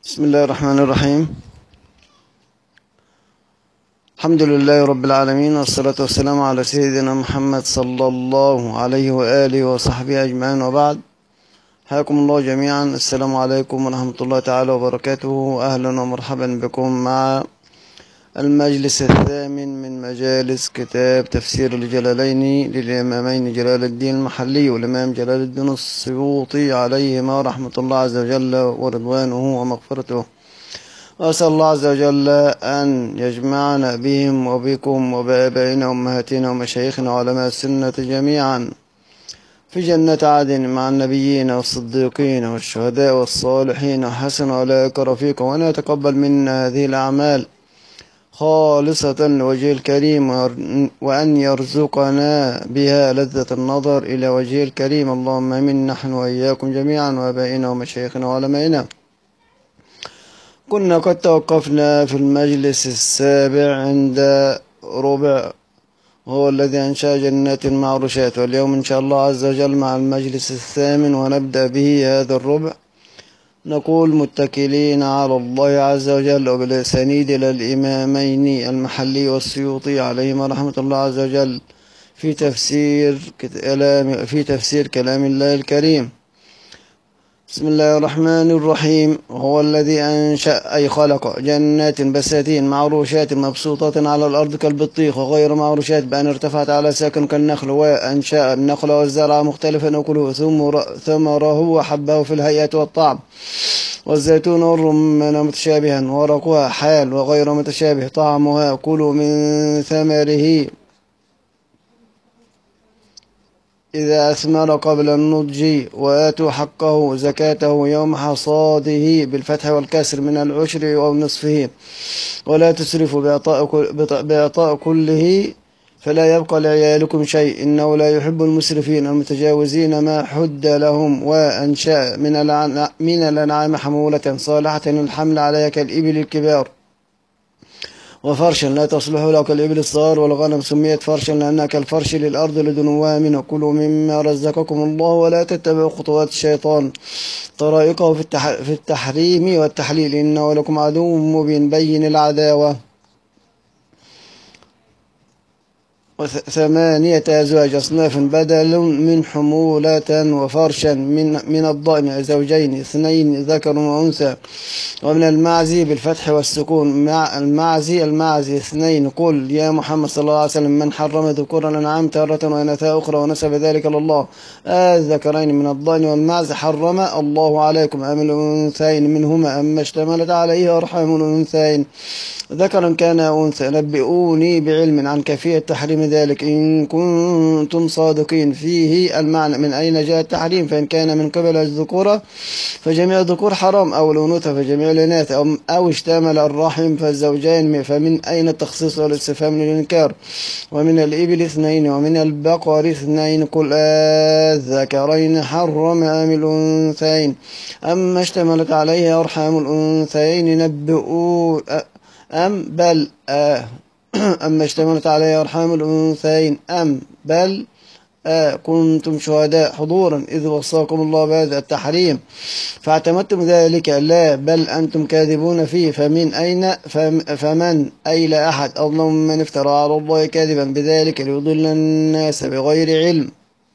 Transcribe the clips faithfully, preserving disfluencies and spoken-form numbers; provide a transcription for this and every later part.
بسم الله الرحمن الرحيم. الحمد لله رب العالمين، والصلاة والسلام على سيدنا محمد صلى الله عليه وآله وصحبه أجمعين، وبعد. حياكم الله جميعا. السلام عليكم ورحمة الله تعالى وبركاته. أهلا ومرحبا بكم مع المجلس الثامن من مجالس كتاب تفسير الجلالين للإمامين جلال الدين المحلي والإمام جلال الدين السيوطي عليهما رحمة الله عز وجل ورضوانه ومغفرته. وأسأل الله عز وجل أن يجمعنا بهم وبكم وبآبائنا وأمهاتنا ومشايخنا وعلماء السنة جميعا في جنة عدن مع النبيين والصديقين والشهداء والصالحين وحسن أولئك رفيقا، وأن يتقبل منا هذه الأعمال خالصة لوجهه الكريم، وأن يرزقنا بها لذة النظر إلى وجهه الكريم. اللهم آمين، نحن وإياكم جميعا وآبائنا ومشايخنا وعلمائنا. كنا قد توقفنا في المجلس السابع عند ربع هو الذي أنشأ جنات المعروشات، واليوم إن شاء الله عز وجل مع المجلس الثامن ونبدأ به هذا الربع. نقول متكلين على الله عز وجل وبالأسانيد إلى الإمامين المحلي والسيوطي عليهما رحمة الله عز وجل في تفسير كلام في تفسير كلام الله الكريم. بسم الله الرحمن الرحيم. هو الذي أنشأ أي خلق جنات بساتين معروشات مبسوطات على الأرض كالبطيخ، وغير معروشات بأن ارتفعت على ساكن كالنخل، وأنشأ النخل والزرع مختلفا أكله ثمره وحبه في الهيئة والطعم، والزيتون والرمان متشابها ورقها حال وغير متشابه طعمها. كلوا من ثمره إذا أثمر قبل النضج، وآتوا حقه زكاته يوم حصاده بالفتح والكسر من العشر أو نصفه، ولا تسرفوا بإعطاء كله فلا يبقى لعيالكم شيء، إنه لا يحب المسرفين المتجاوزين ما حد لهم. وأنشأ من الأنعام حمولة صالحة للحمل عليها كالإبل الكبار، وفرشا لا تصلح له كالإبل الصغار، والغنم سميت فرشا لأنها كالفرش للأرض لدنوها منه. كلوا مما رزقكم الله ولا تتبعوا خطوات الشيطان طرائقه في التحريم والتحليل، إنه لكم عدو مبين بين العداوة. ثمانية أزواج أصناف بدل من حمولة، وفرشا من من الضأن زوجين اثنين ذكر وأنثى، ومن المعزي بالفتح والسكون مع المعزي المعزي اثنين. قل يا محمد صلى الله عليه وسلم من حرم ذكور الأنعام تارة وأنثى أخرى ونسب ذلك لله؟ الذكرين من الضأن والمعز حرم الله عليكم، أم الأنثيين منهما أما اشتملت عليه أرحام الأنثيين ذكرا كان أنثى؟ نبئوني بعلم عن كيفية تحريم ذلك إن كنتم صادقين فيه. المعنى من أين جاء التحريم؟ فإن كان من قبل الذكورة فجميع الذكور حرام، أو الأنوثة فجميع الإناث، أو, أو اشتمل الرحم فالزوجين، فمن أين التخصيص والاستفهام للإنكار؟ ومن الإبل اثنين ومن البقر اثنين. قل الذكرين حرم أم الأنثيين أما اشتملت عليه أرحام الأنثيين؟ نبئوا أم بل آه أما اشتملت عليه أرحام الأنثيين أم بل آه كنتم شهداء حضورا إذ وصاكم الله بهذا التحريم فاعتمدتم ذلك؟ لا بل أنتم كاذبون فيه. فمن أين فمن أي لا أحد أظلم من افترى على الله كاذبا بذلك ليضل الناس بغير علم.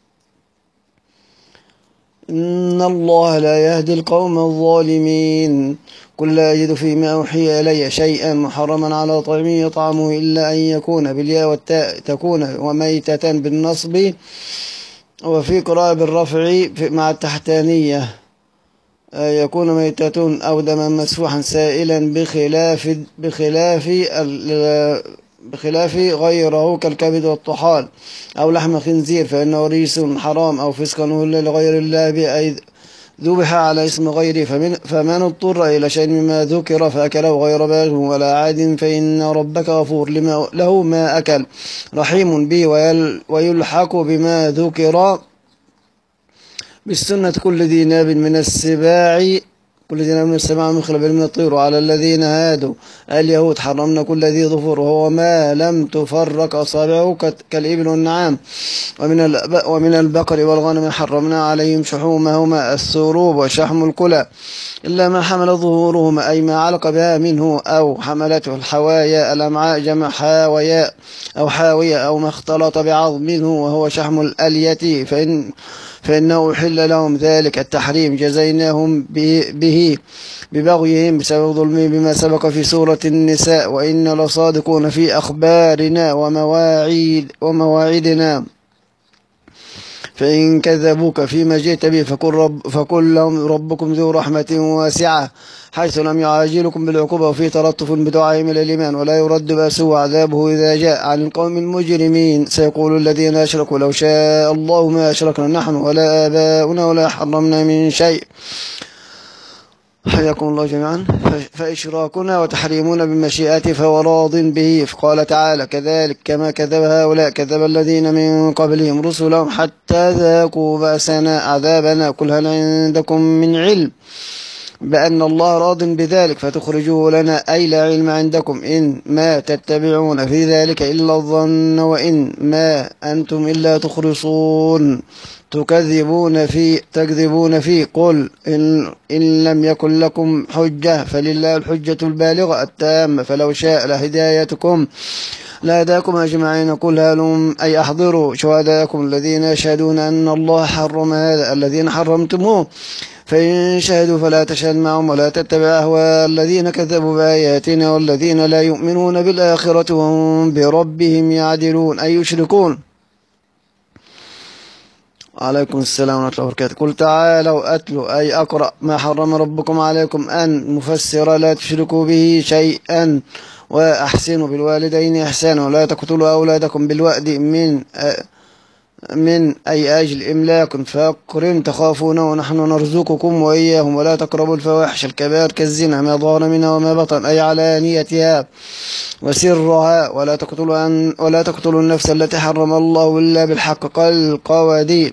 إن الله لا يهدي القوم الظالمين. قل لا أجد فيما أوحي إلي شيئا محرما على طعام يطعمه إلا أن يكون بالياء والتاء تكون وميتة بالنصب، وفي قراءة بالرفع مع التحتانية يكون ميتة أو دما مسفوحا سائلا بخلاف بخلاف بخلاف غيره كالكبد والطحال أو لحم خنزير فإنه ريس حرام، أو فسقا أهل لغير الله بأي ذبح على اسم غيره. فمن, فمن اضطر إلى شيء مما ذكر فأكله غير باغ ولا عاد فإن ربك غفور لما له ما أكل رحيم به، ويلحق بما ذكر بالسنة كل ذي ناب من السباع كل ذين من السماء من خلف من الطير، وعلى الذين هادوا اليهود حرمنا كل ذي ظفر وهو ما لم تفرق أصابعه كالإبل والنعام، ومن ومن البقر والغنم حرمنا عليهم شحومهما الثروب وشحم الكلى إلا ما حمل ظهورهما أي ما علق بها منه أو حملته الحوايا الأمعاء جمع حاوياء أو حاوية أو ما اختلط بعظم منه وهو شحم الألية فإن فإنه أحل لهم ذلك التحريم جزيناهم به ببغيهم بسبب ظلمهم بما سبق في سورة النساء وإن لصادقون في أخبارنا ومواعيد ومواعيدنا. فإن كذبوك فيما جئت به فقل, رب فقل لهم ربكم ذو رحمة واسعة حيث لم يعاجلكم بالعقوبة وفي تلطف بدعائهم إلى الإيمان ولا يرد بأسه عذابه إذا جاء عن القوم المجرمين. سيقول الذين أشركوا لو شاء الله ما أشركنا نحن ولا آباؤنا ولا حرمنا من شيء حياكم الله جميعا. فإشراكنا وتحريمنا بمشيئته فهو راض به. فقال تعالى كذلك كما كذب هؤلاء كذب الذين من قبلهم رسلهم حتى ذاقوا بأسنا عذابنا قل هل عندكم من علم بأن الله راض بذلك فتخرجوه لنا أي لا علم عندكم إن ما تتبعون في ذلك إلا الظن وإن ما أنتم إلا تخرصون تكذبون في تكذبون في قل إن, إن لم يكن لكم حجة فلله الحجة البالغة التامة فلو شاء لهدايتكم لهداكم أجمعين قل هلم أي أحضروا شهداءكم الذين يشهدون أن الله حرم هذا الذين حرمتموه فإن شهدوا فلا تشهد معهم ولا تتبع أهواء الذين كذبوا بآياتنا والذين لا يؤمنون بالآخرة وهم بربهم يعدلون أي يشركون. عليكم السلام ورحمة الله وبركاته. قل تعالوا أتلوا أي أقرأ ما حرم ربكم عليكم أن مفسر لا تشركوا به شيئا وأحسنوا بالوالدين إحسانا ولا تقتلوا أولادكم بالوأد من من أي أجل إملاك فقر تخافونه ونحن نرزقكم وإياهم ولا تقربوا الفواحش الكبائر كالزنا ما ظهر منها وما بطن أي علانيتها وسرها ولا تقتلوا أن ولا تقتلوا النفس التي حرم الله إلا بالحق كالقواديد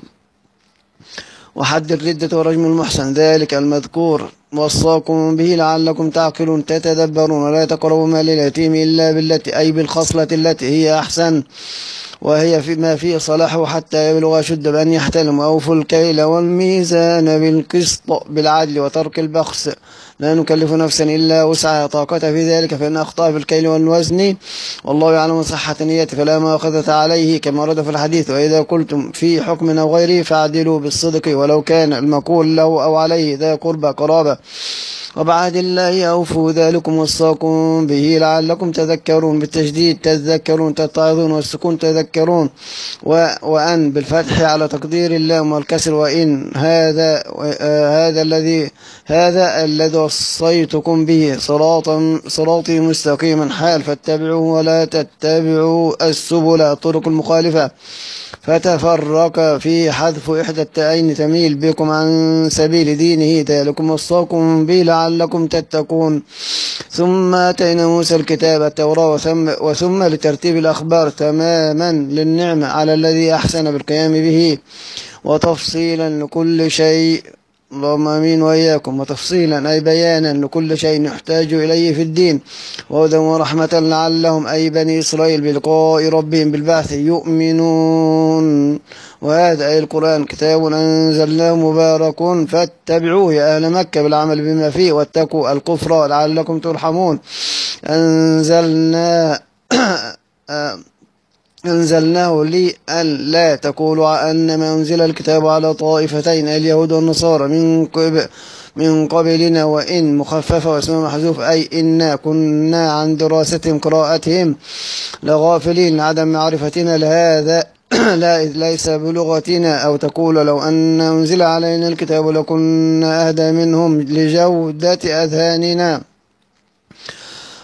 وحد الردة ورجم المحسن ذلك المذكور وصاكم به لعلكم تعقلون تتدبرون ولا تقربوا مال اليتيم إلا بالتي أي بالخصلة التي هي أحسن وهي فيما فيه صلاحه حتى يبلغ شد بأن يحتلم وأوفوا الكيل والميزان بالقسط بالعدل وترك البخس لا نكلف نفسا إلا وسعها طاقتها في ذلك فإن أخطأ في الكيل والوزن والله يعلم صحة نيته فلا مؤاخذة عليه كما ورد في الحديث وإذا قلتم في حكم أو غيره فاعدلوا بالصدق ولو كان المقول له أو عليه ذا قربى قرابة وبعهد الله أوفوا ذلكم وصاكم به لعلكم تذكرون بالتشديد تذكرون تتعظون والسكون تذكرون وأن بالفتح على تقدير اللام والكسر وإن هذا آه هذا الذي هذا الذي وصيتكم به صراطا صراطي مستقيما حال فاتبعوه ولا تتبعوا السبل الطرق المخالفة فتفرق في حذف إحدى التائين تميل بكم عن سبيل دينه ذلكم وصاكم به لعلكم تتقون. ثم آتينا موسى الكتاب التوراة وثم, وثم لترتيب الأخبار تماما للنعمة على الذي أحسن بالقيام به وتفصيلا لكل شيء اللهم امين واياكم وتفصيلا اي بيانا لكل شيء يحتاج اليه في الدين وهدى ورحمه لعلهم اي بني اسرائيل بلقاء ربهم بالبعث يؤمنون. وهذا اي القران كتاب انزلناه مبارك فاتبعوه يا اهل مكه بالعمل بما فيه واتقوا الكفر لعلكم ترحمون. انزلنا أنزلناه لأن لا تقولوا أنما أنزل الكتاب على طائفتين اليهود والنصارى من قبل من قبلنا وإن مخففة واسمه محذوف أي إنا كنا عن دراستهم قراءتهم لغافلين عدم معرفتنا لهذا لا ليس بلغتنا أو تقول لو أن أنزل علينا الكتاب لكنا أهدى منهم لجودة أذهاننا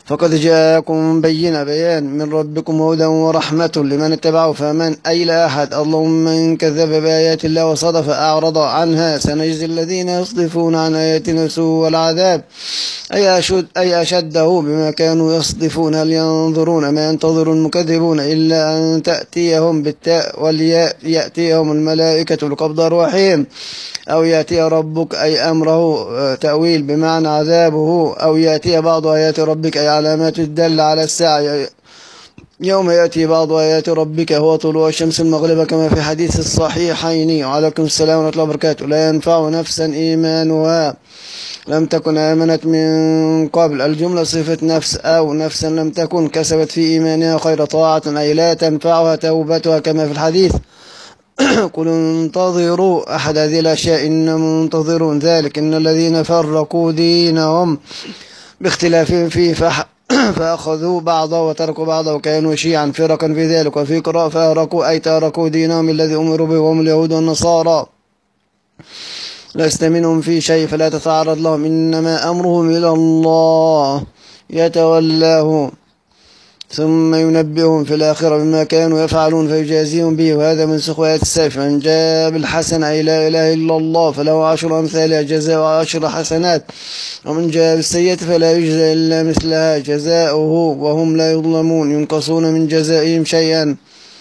فقد جاءكم بينة بيان من ربكم هدى ورحمة لمن اتبعه فمن أي لا أحد. اللهم من كذب بآيات الله وصدف أعرض عنها سنجزي الذين يصدفون عن آياتنا سوء العذاب أي أشد أي أشده بما كانوا يصدفون. هل ينظرون ما ينتظر المكذبون إلا أن تأتيهم بالتاء والياء يأتيهم الملائكة لقبض أرواحهم أو يأتي ربك أي أمره تأويل بمعنى عذابه أو يأتي بعض آيات ربك أي علامات الدل على الساعة. يوم يأتي بعض آيات ربك هو طلوع الشمس المغرب كما في حديث الصحيحين. وعليكم السلام ورحمة الله وبركاته. لا ينفع نفسا إيمانها لم تكن آمنت من قبل. الجملة صفة نفس أو نفسا لم تكن كسبت في إيمانها خير طاعة أي لا تنفعها توبتها كما في الحديث. قل انتظروا أحد هذه الأشياء إن منتظرون ذلك إن الذين فرقوا دينهم باختلافهم فيه فح فأخذوا بعضه وتركوا بعضه وكانوا شيعا فرقا في ذلك. وفي قراءة فارقوا أي تركوا دينهم الذي أمروا به وهم اليهود والنصارى لست منهم في شيء فلا تتعرض لهم إنما أمرهم إلى الله يتولاه ثم ينبئهم في الآخرة بما كانوا يفعلون فيجازيهم به. وهذا من سخوات السيف. من جاء بالحسنة أي لا إله إلا الله فله عشر أمثالها جزاء عشر حسنات ومن جاء بالسيئة فلا يجزى إلا مثلها جزاؤه وهم لا يظلمون ينقصون من جزائهم شيئا.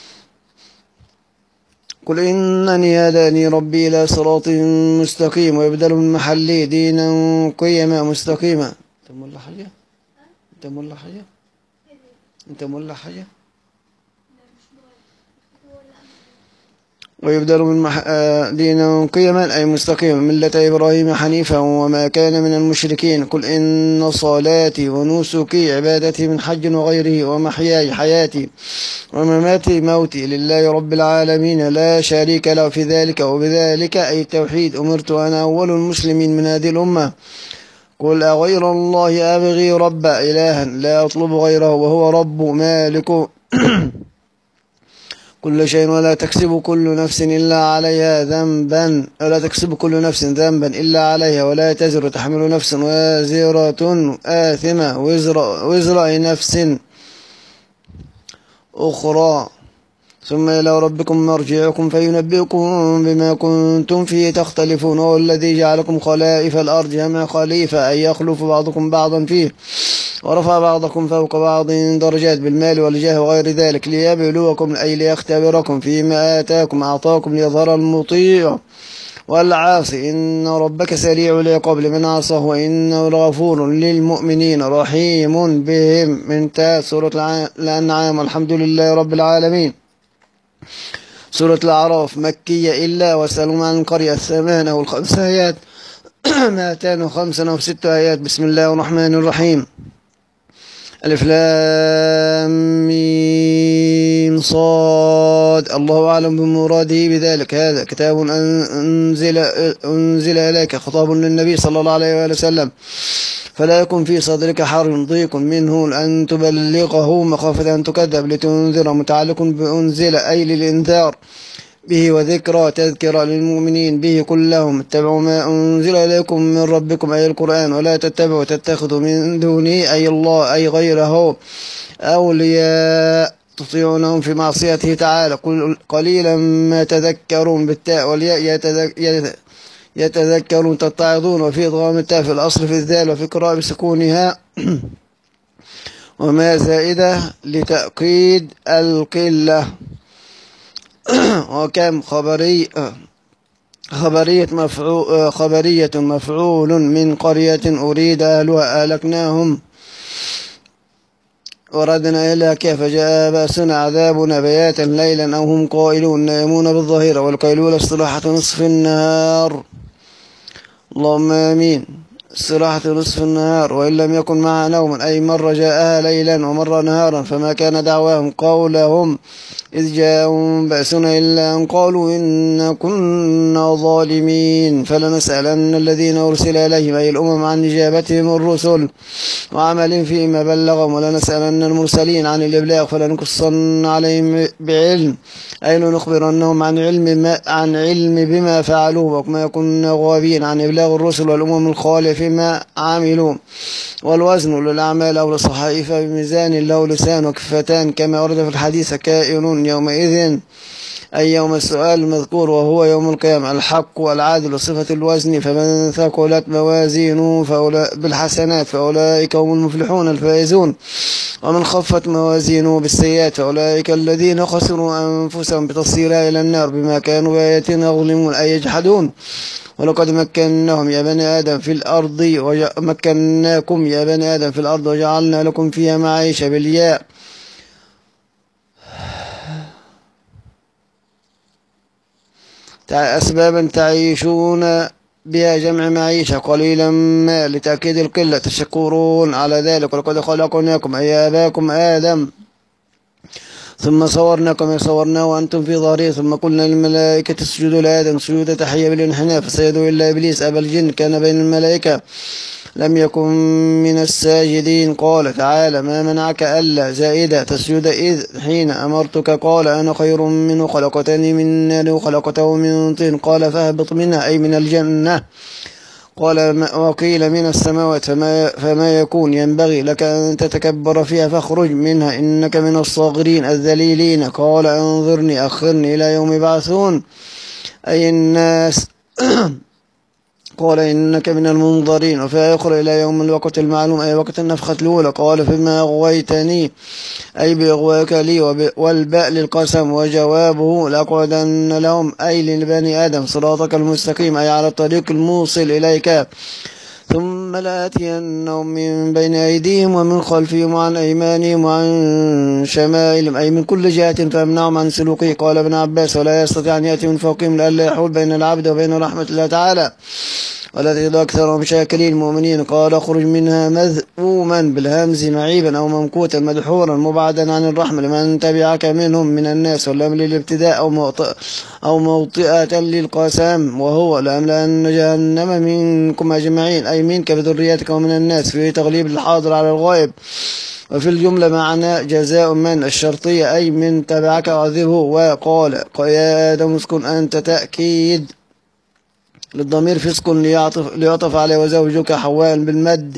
قل إنني هداني ربي إلى صراط مستقيم ويبدل من محله دينا قيما مستقيما. أنت مولى حاجة؟ أنت مولى حاجة؟ أنت مولى حاجة؟ ويبدل من مح... دينا قيما أي مستقيما ملة إبراهيم حنيفا وما كان من المشركين. قل إن صلاتي ونسكي عبادتي من حج وغيره ومحياي حياتي ومماتي موتي لله رب العالمين لا شريك له في ذلك وبذلك أي التوحيد أمرت أنا أول المسلمين من هذه الأمة. قل أغير الله أبغي رب إلها لا أطلب غيره وهو رب مالك كل شيء ولا تكسب كل نفس إلا عليها ذنبا ولا تكسب كل نفس ذنبا إلا عليها ولا تزر تحمل نفس وازرة آثمة وزر, وزر نفس أخرى ثم إلى ربكم مرجعكم فينبئكم بما كنتم فيه تختلفون. وهو الذي جعلكم خلائف الأرض جمع خليفة أي يخلف بعضكم بعضا فيه ورفع بعضكم فوق بعض درجات بالمال والجاه وغير ذلك ليبلوكم أي ليختبركم فيما آتاكم أعطاكم ليظهر المطيع والعاصي. إن ربك سريع العقاب لمن عصاه وإنه لغفور للمؤمنين رحيم بهم. من تاء سورة الأنعام. الحمد لله رب العالمين. سورة الأعراف مكية إلا وسألوا عن القرية الثمانة والخمس آيات مائتان وخمسة وست آيات. بسم الله الرحمن الرحيم. ألف لام ميم صاد الله أعلم بمراده بذلك. هذا كتاب أنزل, أنزل إليك خطاب للنبي صلى الله عليه وسلم فلا يكن في صدرك حرج ضيق منه أن تبلغه مخافة أن تكذب لتنذر متعلق بأنزل أي للإنذار به وذكرى تذكرة للمؤمنين به كلهم. اتبعوا ما أنزل إليكم من ربكم أي القرآن ولا تتبعوا تتخذوا من دونه أي الله أي غيره أولياء تطيعونهم في معصيته تعالى قليلا ما تذكرون بالتاء والياء يتذكرون تتعظون. وفي إضغام التاء في الأصل في الذال وفي قراءة بسكونها وما زائدة لتأكيد القلة. وكم خبري خبرية مفعول خبرية مفعول من قرية أريد أهلها أهلكناهم وردنا إلى كيف جاء بأسنا عذابنا بياتا ليلا أو هم قائلون نائمون بالظهيرة والقيلولة استراحة نصف النهار. اللهم آمين. استراحة نصف النهار وإن لم يكن معها نوم أي مرة جاءها ليلا ومرة نهارا فما كان دعواهم قولهم إذ جاءهم بأسنا إلا أن قالوا إنا كنا ظالمين فلنسألن الذين أرسل إليهم أي الأمم عن إجابتهم الرسل وعمل فيما بلغهم ولنسألن المرسلين عن الإبلاغ فلنقصن عليهم بعلم أي لنخبرنهم عن علم ما عن علم بما فعلوه وما كنا غابين عن إبلاغ الرسل والأمم الخالف ما عملوا. والوزن للأعمال أو للصحائف بميزان له لسان وكفتان كما ورد في الحديث كائن يومئذ أي يوم السؤال المذكور وهو يوم القيامة الحق والعادل وصفة الوزن فمن ثقلت موازينه بالحسنات فأولئك هم المفلحون الفائزون ومن خفت موازينه بالسيئات فأولئك الذين خسروا أنفسهم بتصيرها إلى النار بما كانوا بآياتنا يظلمون أي يجحدون. ولقد مكناهم يا بني آدم في الأرض ومكناكم يا بني آدم في الأرض وجعلنا لكم فيها معيشة بالياء أسبابا تعيشون بها جمع معيشة قليلا ما لتأكيد القلة تشكرون على ذلك. ولقد خلقناكم أي آباكم آدم ثم صورناكم صورناه وأنتم في ظهره ثم قلنا للملائكة اسجدوا لآدم سجود تحية بالانحناء فسجدوا إلا إبليس أبى الجن كان بين الملائكة لم يكن من الساجدين. قال تعالى ما منعك ألا زائدة تسجد إذ حين أمرتك قال أنا خير منه خلقتني من نار وخلقته من طين قال فاهبط منها أي من الجنة. قال وقيل من السماوات فما, فما يكون ينبغي لك أن تتكبر فيها فاخرج منها إنك من الصاغرين الذليلين. قال أنظرني أخرني إلى يوم يبعثون أي الناس قال إنك من المنظرين وفي آخر إلى يوم الوقت المعلوم أي وقت النفخة الأولى. قال فيما أغويتني أي بإغواك لي والباء للقسم وجوابه لأقعدن لهم أي لبني آدم صراطك المستقيم أي على الطريق الموصل إليك ثم لآتينهم من بين أيديهم ومن خلفهم وعن أيمانهم وعن شمائلهم أي من كل جهة فامنعهم عن سلوكه. قال ابن عباس ولا يستطيع أن يأتي من فوقهم لئلا يحول بين العبد وبين رحمة الله تعالى ولا تجد أكثرهم شاكرين المؤمنين. قال اخرج منها مذءوما بالهمز معيبا أو ممكوتا مدحورا مبعدا عن الرحمة لمن تبعك منهم من الناس واللام للابتداء أو موطئ أو موطئة للقسم وهو لأملأن جهنم منكم أجمعين أي منك بذريتك ومن الناس في تغليب الحاضر على الغائب. وفي الجملة معنى جزاء من الشرطية أي من تبعك وعذبه. وقال يا آدم اسكن أنت تأكيد للضمير فسق ليعطف, ليعطف عليه وزوجك حواء بالمد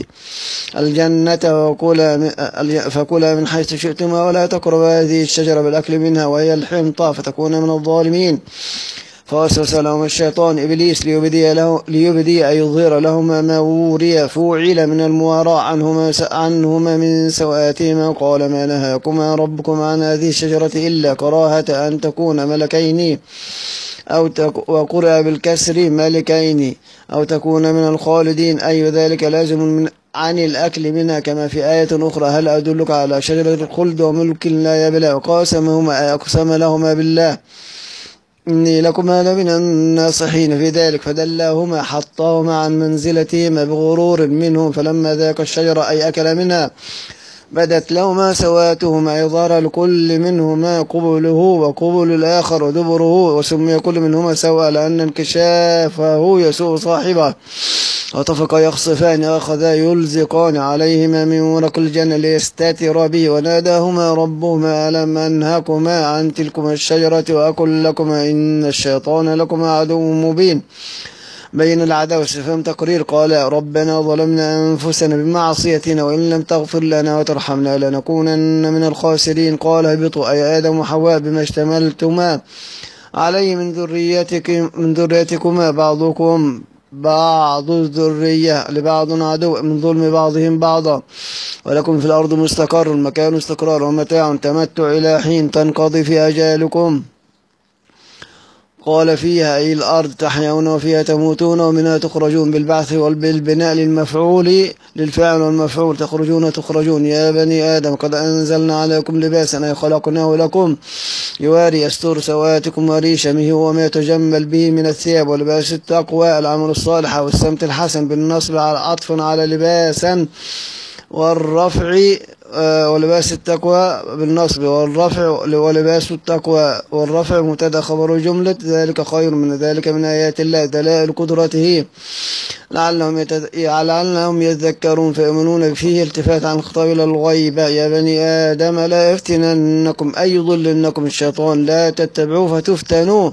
الجنة وكلا فكلا من حيث شئتما ولا تقربا هذه الشجرة بالأكل منها وهي الحنطة فتكون من الظالمين. فوسوس لهم الشيطان إبليس ليبدي, له ليبدي أي يظهر لهما ما وري فوعل من المواراة عنهما, عنهما من سوآتهما. قال ما نهاكما ربكما عن هذه الشجرة إلا كراهة أن تكون ملكين أو وقرأ بالكسر ملكين أو تكون من الخالدين أي ذلك لازم من عن الأكل منها كما في آية أخرى هل أدلك على شجرة الخلد وملك لا يبلى. وقاسمهما أقسم لهما بالله إني لكما لمن الناصحين في ذلك فدلاهما حطاهما عن منزلتهما بغرور منهم فلما ذاق الشجرة أي أكل منها بدت لهما سواتهما يظهر لكل منهما قبله وقبل الآخر ودبره وسمي كل منهما سواء لأن انكشافه يسوء صاحبه. وطفقا يخصفان أخذا يلزقان عليهما من ورق الجنة ليستتر به وناداهما ربهما ألم أنهكما عن تلكما الشجرة وأقل لكما إن الشيطان لكما عدو مبين بين العداوة استفهام تقرير. قال ربنا ظلمنا أنفسنا بمعصيتنا وإن لم تغفر لنا وترحمنا لنكونن من الخاسرين. قال اهبطوا أي آدم وحواء بما اشتملتما عليه من ذريتك من ذريتكما بعضكم بعض الذرية لبعض عدو من ظلم بعضهم بعضا ولكم في الأرض مستقر مكان استقرار ومتاع تمتع إلى حين تنقضي في أجالكم. قال فيها أي الأرض تحيون وفيها تموتون ومنها تخرجون بالبعث والبناء للمفعول للفاعل والمفعول تخرجون تخرجون. يا بني آدم قد أنزلنا عليكم لباسا أي خلقناه لكم يواري يستر سواتكم وريشمه وما يتجمل به من الثياب ولباس التقوى العمل الصالح والسمت الحسن بالنصب على عطف على لباسا والرفع ولباس التقوى بالنصب والرفع، ولباس التقوى والرفع مبتدأ خبر جملة ذلك خير من ذلك من آيات الله دلائل قدرته لعلهم, يتد... لعلهم يذكرون فيؤمنون فيه التفات عن الخطاب إلى الغيبة. يا بني آدم لا يفتننكم أي يضلنكم الشيطان لا تتبعوا فتفتنوا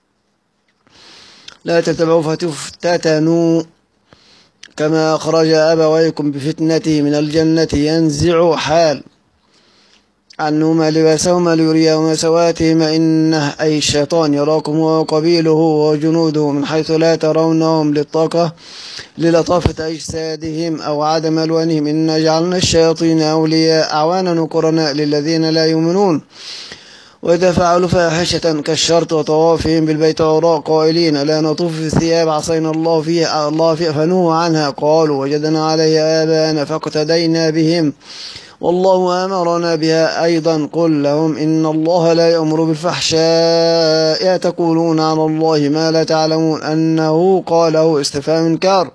لا تتبعوا فتفتتنوا كما أخرج أبويكم بفتنته من الجنة ينزع حال عنهما لباسهما ليريهما سواتهما إنه أي الشيطان يراكم وقبيله وجنوده من حيث لا ترونهم للطاقة للطافة أجسادهم أو عدم ألوانهم إنا جعلنا الشياطين أولياء أعوانا وقرناء للذين لا يؤمنون وإذا فعلوا فاحشة كالشرط وطوافهم بالبيت عراء قائلين لا نطوف في الثياب عصينا الله فيها الله فيها فنهوا عنها قالوا وجدنا عليها آباءنا فاقتدينا بهم والله أمرنا بها أيضا قل لهم إن الله لا يأمر بالفحشاء تقولون على الله ما لا تعلمون أنه قاله استفهام إنكار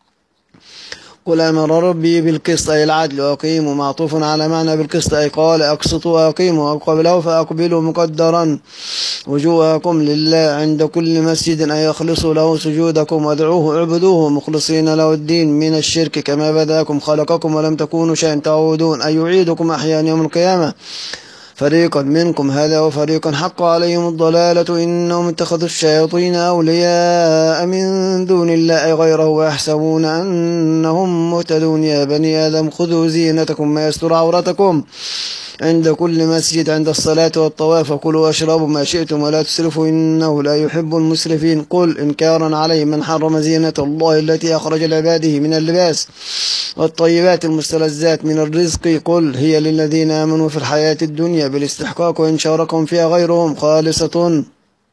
قل أمر ربي بالقسط أي العدل وأقيموا معطوف على معنى بالقسط أي قال أقسطوا وأقيموا وقبله فأقبلوا مقدرا وجوهكم لله عند كل مسجد أي يخلصوا له سجودكم وادعوه اعبدوه مخلصين له الدين من الشرك كما بداكم خلقكم ولم تكونوا شيئا تعودون أي يعيدكم أحيانا يوم القيامة فريقا منكم هذا وفريقا حق عليهم الضلالة إنهم اتخذوا الشياطين أولياء من دون الله غيره ويحسبون أنهم مهتدون. يا بني آدم خذوا زينتكم ما يستر عورتكم عند كل مسجد عند الصلاة والطواف وكلوا واشربوا ما شئتم ولا تسرفوا إنه لا يحب المسرفين قل إنكارا عليه من حرم زينة الله التي أخرج لعباده من اللباس والطيبات المستلذات من الرزق قل هي للذين آمنوا في الحياة الدنيا بالاستحقاق وإن شاركهم فيها غيرهم خالصة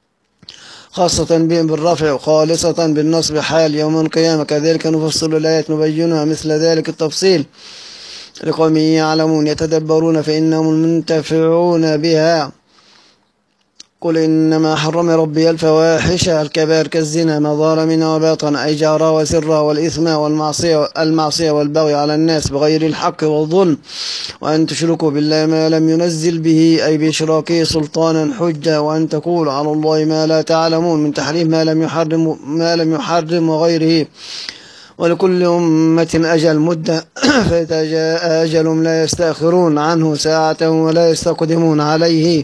خاصة بهم بالرفع خالصة بالنصب حال يوم القيامة كذلك نفصل الآيات نبينها مثل ذلك التفصيل لقوم يعلمون يتدبرون فإنهم المنتفعون بها قل إنما حرم ربي الفواحش الكبائر كالزنا ما ظهر منها وباطن أي جهرها وسرها والإثم والمعصية المعصية والبغي على الناس بغير الحق والظلم وأن تشركوا بالله ما لم ينزل به أي بإشراكه سلطانا حجة وأن تقولوا على الله ما لا تعلمون من تحريم ما لم يحرم ما لم يحرم وغيره ولكل أمة أجل مدة فإذا جاء أجلهم لا يستأخرون عنه ساعة ولا يستقدمون عليه.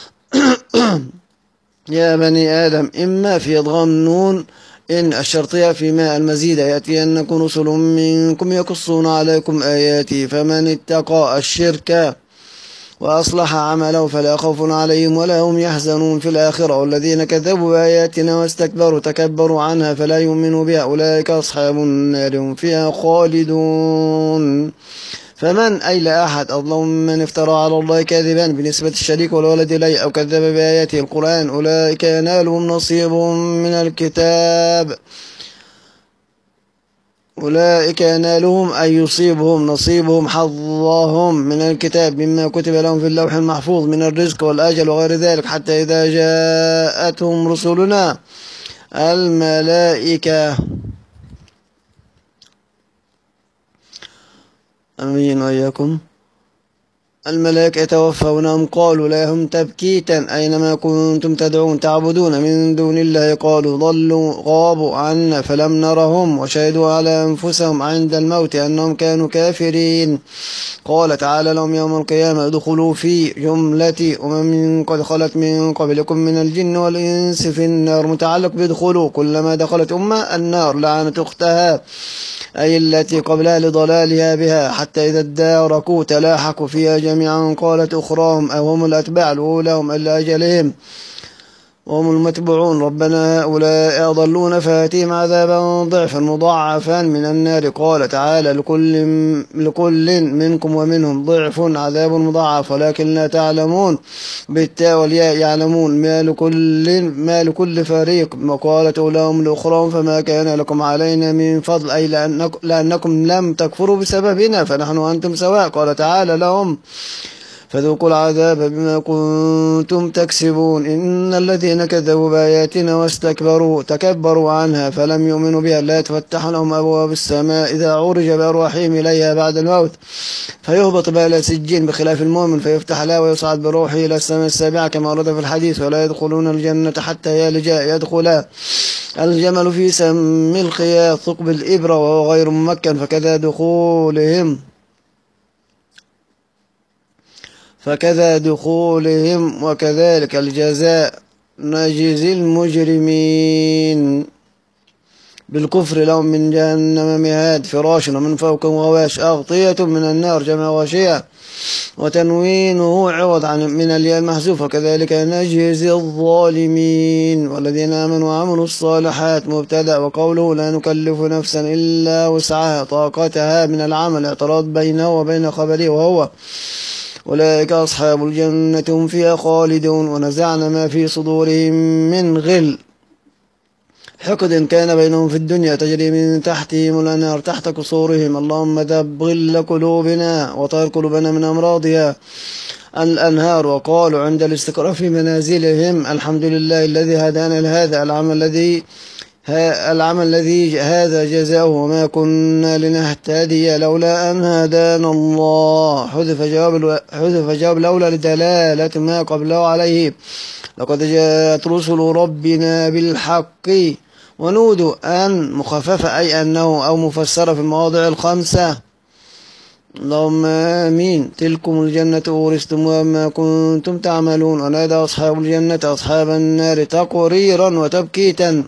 يا بني آدم إما في إضغام النون إن الشرطية في ماء المزيد يأتينكم رسل منكم يقصون عليكم آياتي فمن اتقى الشرك وأصلح عمله فلا خوف عليهم ولا هم يحزنون في الآخرة والذين كذبوا بآياتنا واستكبروا تكبروا عنها فلا يؤمنوا بها أولئك أصحاب النار هم فيها خالدون. فمن أي لا أحد أظلم من افترى على الله كاذبا بنسبة الشريك والولد إليه أو كذب بآياته القرآن أولئك ينالهم نصيبهم من الكتاب أولئك ينالهم أي يصيبهم نصيبهم حظهم من الكتاب مما كتب لهم في اللوح المحفوظ من الرزق والأجل وغير ذلك حتى إذا جاءتهم رسلنا الملائكة أمين وإياكم الملائكة يتوفونهم قالوا لا هم تبكيتا أينما كنتم تدعون تعبدون من دون الله قالوا ضلوا غابوا عنا فلم نرهم وشهدوا على أنفسهم عند الموت أنهم كانوا كافرين. قال تعالى لهم يوم القيامة ادخلوا في جملة أمم قد خلت من قبلكم من الجن والإنس في النار متعلق بادخلوا كلما دخلت أمة النار لعنت أختها أي التي قبلها لضلالها بها حتى إذا اداركوا تلاحقوا فيها جميعا قالت أخراهم أو هم الأتباع الأولى هم إلا أجلهم وهم المتبعون ربنا هؤلاء أضلون فآتهم عذابا ضعفا مضاعفا من النار. قال تعالى لكل, لكل منكم ومنهم ضعف عذاب مضاعف ولكن لا تعلمون بالتاء والياء يعلمون ما لكل, ما لكل فريق وقالت أولاهم لأخراهم فما كان لكم علينا من فضل أي لأنكم, لأنكم لم تكفروا بسببنا فنحن وأنتم سواء. قال تعالى لهم فذوقوا العذاب بما كنتم تكسبون إن الذين كذبوا بآياتنا واستكبروا تكبروا عنها فلم يؤمنوا بها لا تفتح لهم أبواب السماء إذا عرج بأرواحهم إليها بعد الموت فيهبط بها إلى سجين بخلاف المؤمن فيفتح له ويصعد بروحه إلى السماء السابعة كما ورد في الحديث ولا يدخلون الجنة حتى يلج يدخل الجمل في سم الخياط ثقب الإبرة وهو غير ممكن فكذا دخولهم فكذا دخولهم وكذلك الجزاء نجزي المجرمين بالكفر لهم من جهنم مهاد فراش ومن فوقهم غواش أغطية من النار جمع غاشية وتنوينه عوض عن من الياء المحذوف وكذلك نجزي الظالمين والذين آمنوا وعملوا الصالحات مبتدأ وقوله لا نكلف نفسا إلا وسعها طاقتها من العمل اعتراض بينه وبين خبره وهو أولئك أصحاب الجنة هم فيها خالدون ظنزعنا ما في صدورهم من غل حقد كان بينهم في الدنيا تجري من تحتهم الأنهار تحت قصورهم اللهم ذهب غل قلوبنا وطهر قلوبنا من أمراضها الأنهار وقالوا عند الاستقرار في منازلهم الحمد لله الذي هدانا لهذا العمل الذي العمل الذي هذا جزاؤه وما كنا لنهتدي لولا أن هدانا الله حذف جواب حذف جواب لولا لدلالة ما قبله عليه لقد جاءت رسل ربنا بالحق ونودوا أن مخففة أي أنه أو مفسرة في المواضع الخمسة اللهم آمين تلكم الجنة أورثتم وما كنتم تعملون ونادى أصحاب الجنة أصحاب النار تقريرا وتبكيتا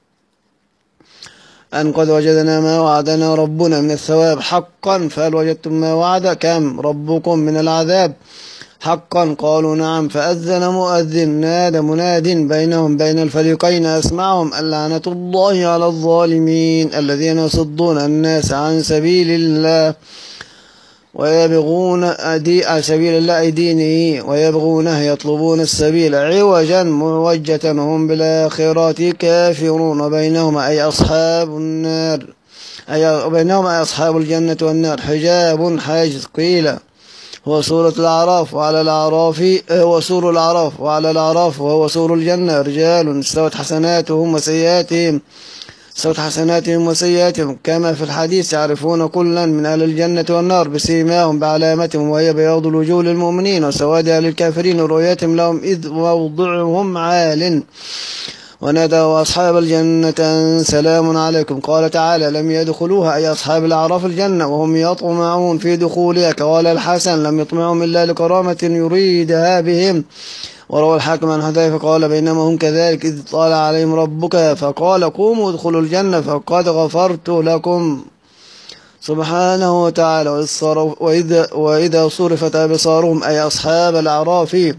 أن قد وجدنا ما وعدنا ربنا من الثواب حقا فهل وجدتم ما وعد كم ربكم من العذاب حقا قالوا نعم فأذن مؤذن نادى مناد بينهم بين الفريقين أسمعهم اللعنة الله على الظالمين الذين يصدون الناس عن سبيل الله ويبغون أدي سبيل الله دينه ويبغونه يطلبون السبيل عوجا معوجة هم بالآخرة كافرون وبينهما أي أصحاب النار أي بينهما أي أصحاب الجنة والنار حجاب حاجز قيل هو سورة الأعراف وعلى الأعراف هو سور الأعراف وعلى الأعراف وهو سور الجنة رجال استوت حسناتهم وسيئاتهم استوت حسناتهم وسيئاتهم كما في الحديث يعرفون كلا من أهل الجنة والنار بسيماهم بعلامتهم وهي بياض الوجوه للمؤمنين وسواد أهل الكافرين ورؤيتهم لهم إذ موضعهم عال ونادى أصحاب الجنة سلام عليكم قال تعالى لم يدخلوها أي أصحاب الأعراف الجنة وهم يطمعون في دخولها قال الحسن لم يطمعهم إلا لكرامة يريدها بهم وروى الحاكم عن حذيفة قال بينما هم كذلك إذ طال عليهم ربك فقال قوموا ادخلوا الجنة فقد غفرت لكم سبحانه وتعالى وإذا, وإذا صرفت أبصارهم أي أصحاب الأعراف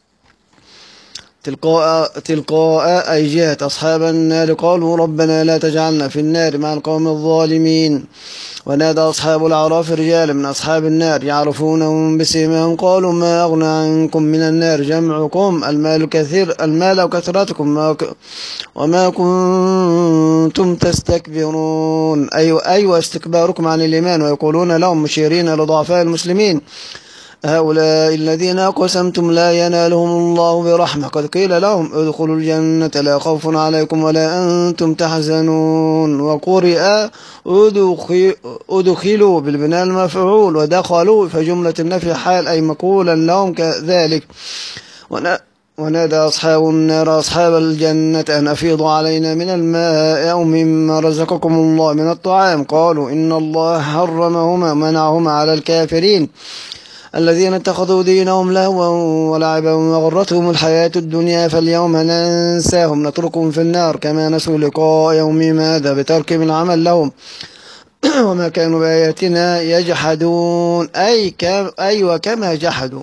تلقاء, تلقاء أي جهة أصحاب النار قالوا ربنا لا تجعلنا في النار مع القوم الظالمين ونادى أصحاب الأعراف رجالا من أصحاب النار يعرفونهم بسيماهم قالوا ما أغنى عنكم من النار جمعكم المال كثير المال وكثرتكم وما كنتم تستكبرون أي أيوة, أيوة استكباركم عن الإيمان ويقولون لهم مشيرين لضعفاء المسلمين هؤلاء الذين أقسمتم لا ينالهم الله برحمة قد قيل لهم ادخلوا الجنة لا خوف عليكم ولا أنتم تحزنون وقرئ ادخلوا بالبناء المفعول ودخلوا فجملة النفي حال أي مقولا لهم كذلك ونادى أصحاب النار أصحاب الجنة أن أفيضوا علينا من الماء أو مما رزقكم الله من الطعام قالوا إن الله حرمهما منعهما على الكافرين الذين اتخذوا دينهم لهوا ولعبا وغرتهم الحياة الدنيا فاليوم ننساهم نتركهم في النار كما نسوا لقاء يومهم هذا بتركهم العمل لهم وما كانوا بآياتنا يجحدون أي كم أي وكما جحدوا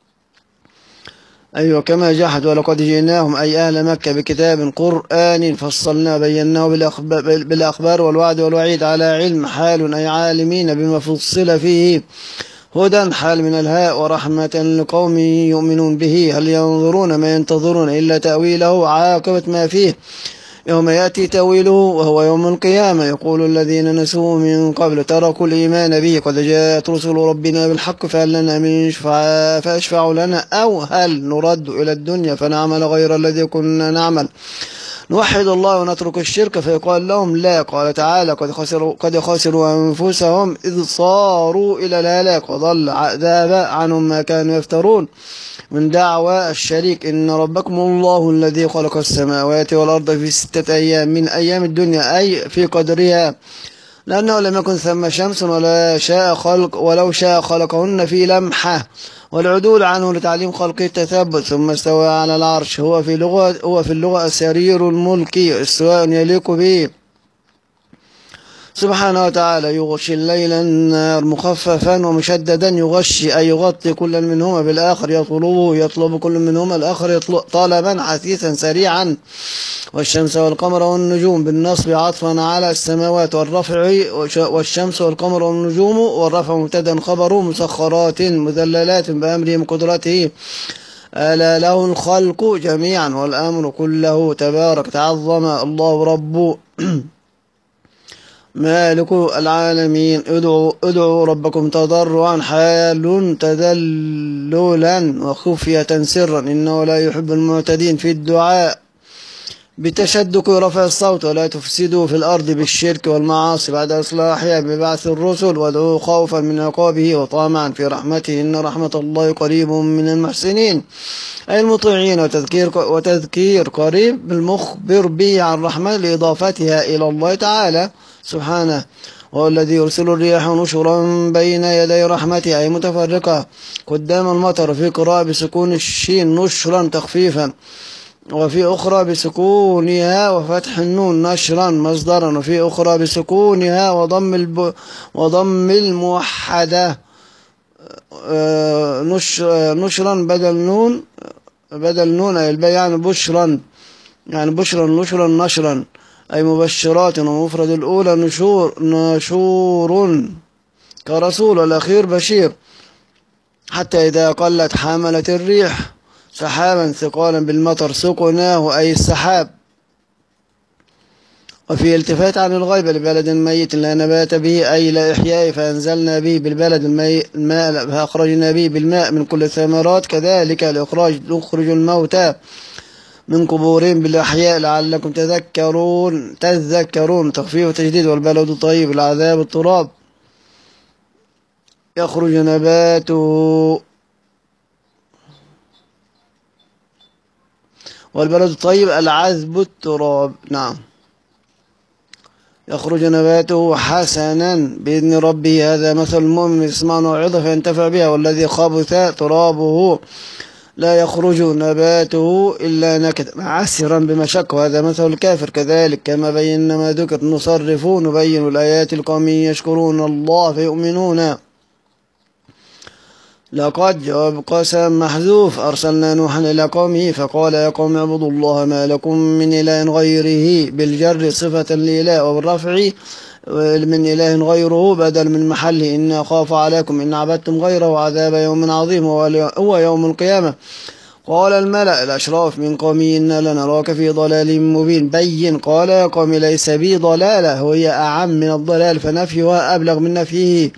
أي وكما جحدوا ولقد جئناهم أي أهل مكة بكتاب قرآن فصلنا بيناه بالأخبار والوعد والوعيد على علم حال أي عالمين بما فصل فيه هدى حال من الهاء ورحمة لقوم يؤمنون به هل ينظرون ما ينتظرون إلا تأويله عاقبة ما فيه يوم يأتي تأويله وهو يوم القيامة. يقول الذين نسوا من قبل تركوا الإيمان به قد جاءت رسل ربنا بالحق فهل لنا من شفعاء فأشفعوا لنا أو هل نرد إلى الدنيا فنعمل غير الذي كنا نعمل نوحد الله ونترك الشرك فيقال لهم لا. قال تعالى قد خسروا, قد خسروا أنفسهم إذ صاروا إلى الهلاك وضل ذهب عنهم ما كانوا يفترون من دعوى الشريك. إن ربكم الله الذي خلق السماوات والأرض في ستة أيام من أيام الدنيا أي في قدرها لأنه لم يكن ثم شمس ولا شاء خلق ولو شاء خلقهن في لمحة والعدول عنه لتعليم خلقه التثبت. ثم استوى على العرش. هو في اللغة هو في اللغة سرير الملك استواء يليق به سبحانه وتعالى. يغشي الليل النهار مخففا ومشددا. يغشي أي يغطي كل منهما بالآخر يطلبه يطلب كل منهما الآخر طلبا حثيثا سريعا. والشمس والقمر والنجوم بالنصب عطفا على السماوات والرفع. والشمس والقمر والنجوم والرفع مبتدا خبره مسخرات مذللات بأمره قدرته ألا له الخلق جميعا والأمر كله تبارك تعظم الله رب مالك العالمين. ادعوا, ادعوا ربكم تضرعا حال تذللا وخفية سرا إنه لا يحب المعتدين في الدعاء بتشدق رفع الصوت ولا تفسدوا في الأرض بالشرك والمعاصي بعد إصلاحها ببعث الرسل وادعوا خوفا من عقابه وطامعا في رحمته إن رحمة الله قريب من المحسنين أي المطيعين. وتذكير, وتذكير قريب بالمخبر به عن رحمة لإضافتها إلى الله تعالى سبحانه. وهو الذي يرسل الرياح نشرا بين يدي رحمته أي متفرقة قدام المطر في قراءة بسكون الشين نشرا تخفيفا وفي أخرى بسكونها وفتح النون نشرا مصدرا وفي أخرى بسكونها وضم الب... وضم الموحدة نش... نشرا بدل نون بدل نون أي البيان بشرا يعني بشرا نشرا نشرا أي مبشرات. ومفرد الأولى نشور نشور كرسول والأخير بشير. حتى إذا قلت حاملة الريح سحابا ثقالا بالمطر سقناه أي السحاب. وفي التفات عن الغيبة لبلد ميت لا نبات به أي لا إحياء فأنزلنا به بالبلد الماء فأخرجنا به بالماء من كل الثمرات كذلك لإخراج نخرج الموتى من قبورهم بالأحياء لعلكم تذكرون تذكرون تخفيف وتجديد. والبلد الطيب العذاب التراب يخرج نباته والبلد الطيب العذب التراب نعم يخرج نباته حسنا بإذن ربه. هذا مثل المؤمن يسمع موعظة فينتفع بها والذي خبث ترابه لا يخرج نباته إلا نكدا معسرا بمشق. وهذا مثل الكافر كذلك كما بينا ما ذكر نصرف نبين الآيات لقوم يشكرون الله فيؤمنون. لقد جواب قسم محذوف أرسلنا نوحا إلى قومه فقال يا قوم اعبدوا الله ما لكم من إله غيره بالجر صفة لإله وبالرفع من إله غيره بدل من محله إن أخاف عليكم إن عبدتم غيره عذاب يوم عظيم هو يوم القيامة. قال الملأ الأشراف من قومه إنا لنراك في ضلال مبين بين. قال يا قوم ليس بي ضلالة هي أعم من الضلال فنفيها أبلغ من نفيه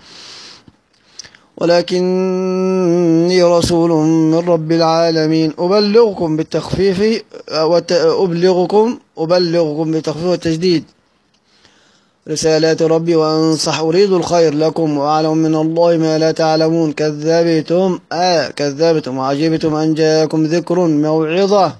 ولكني رسول من رب العالمين أبلغكم بالتخفيف أبلغكم أبلغكم بالتخفيف والتجديد رسالات ربي وأنصح أريد الخير لكم وأعلم من الله ما لا تعلمون. كذبتم آه كذبتم وعجبتم أن جاءكم ذكر موعظة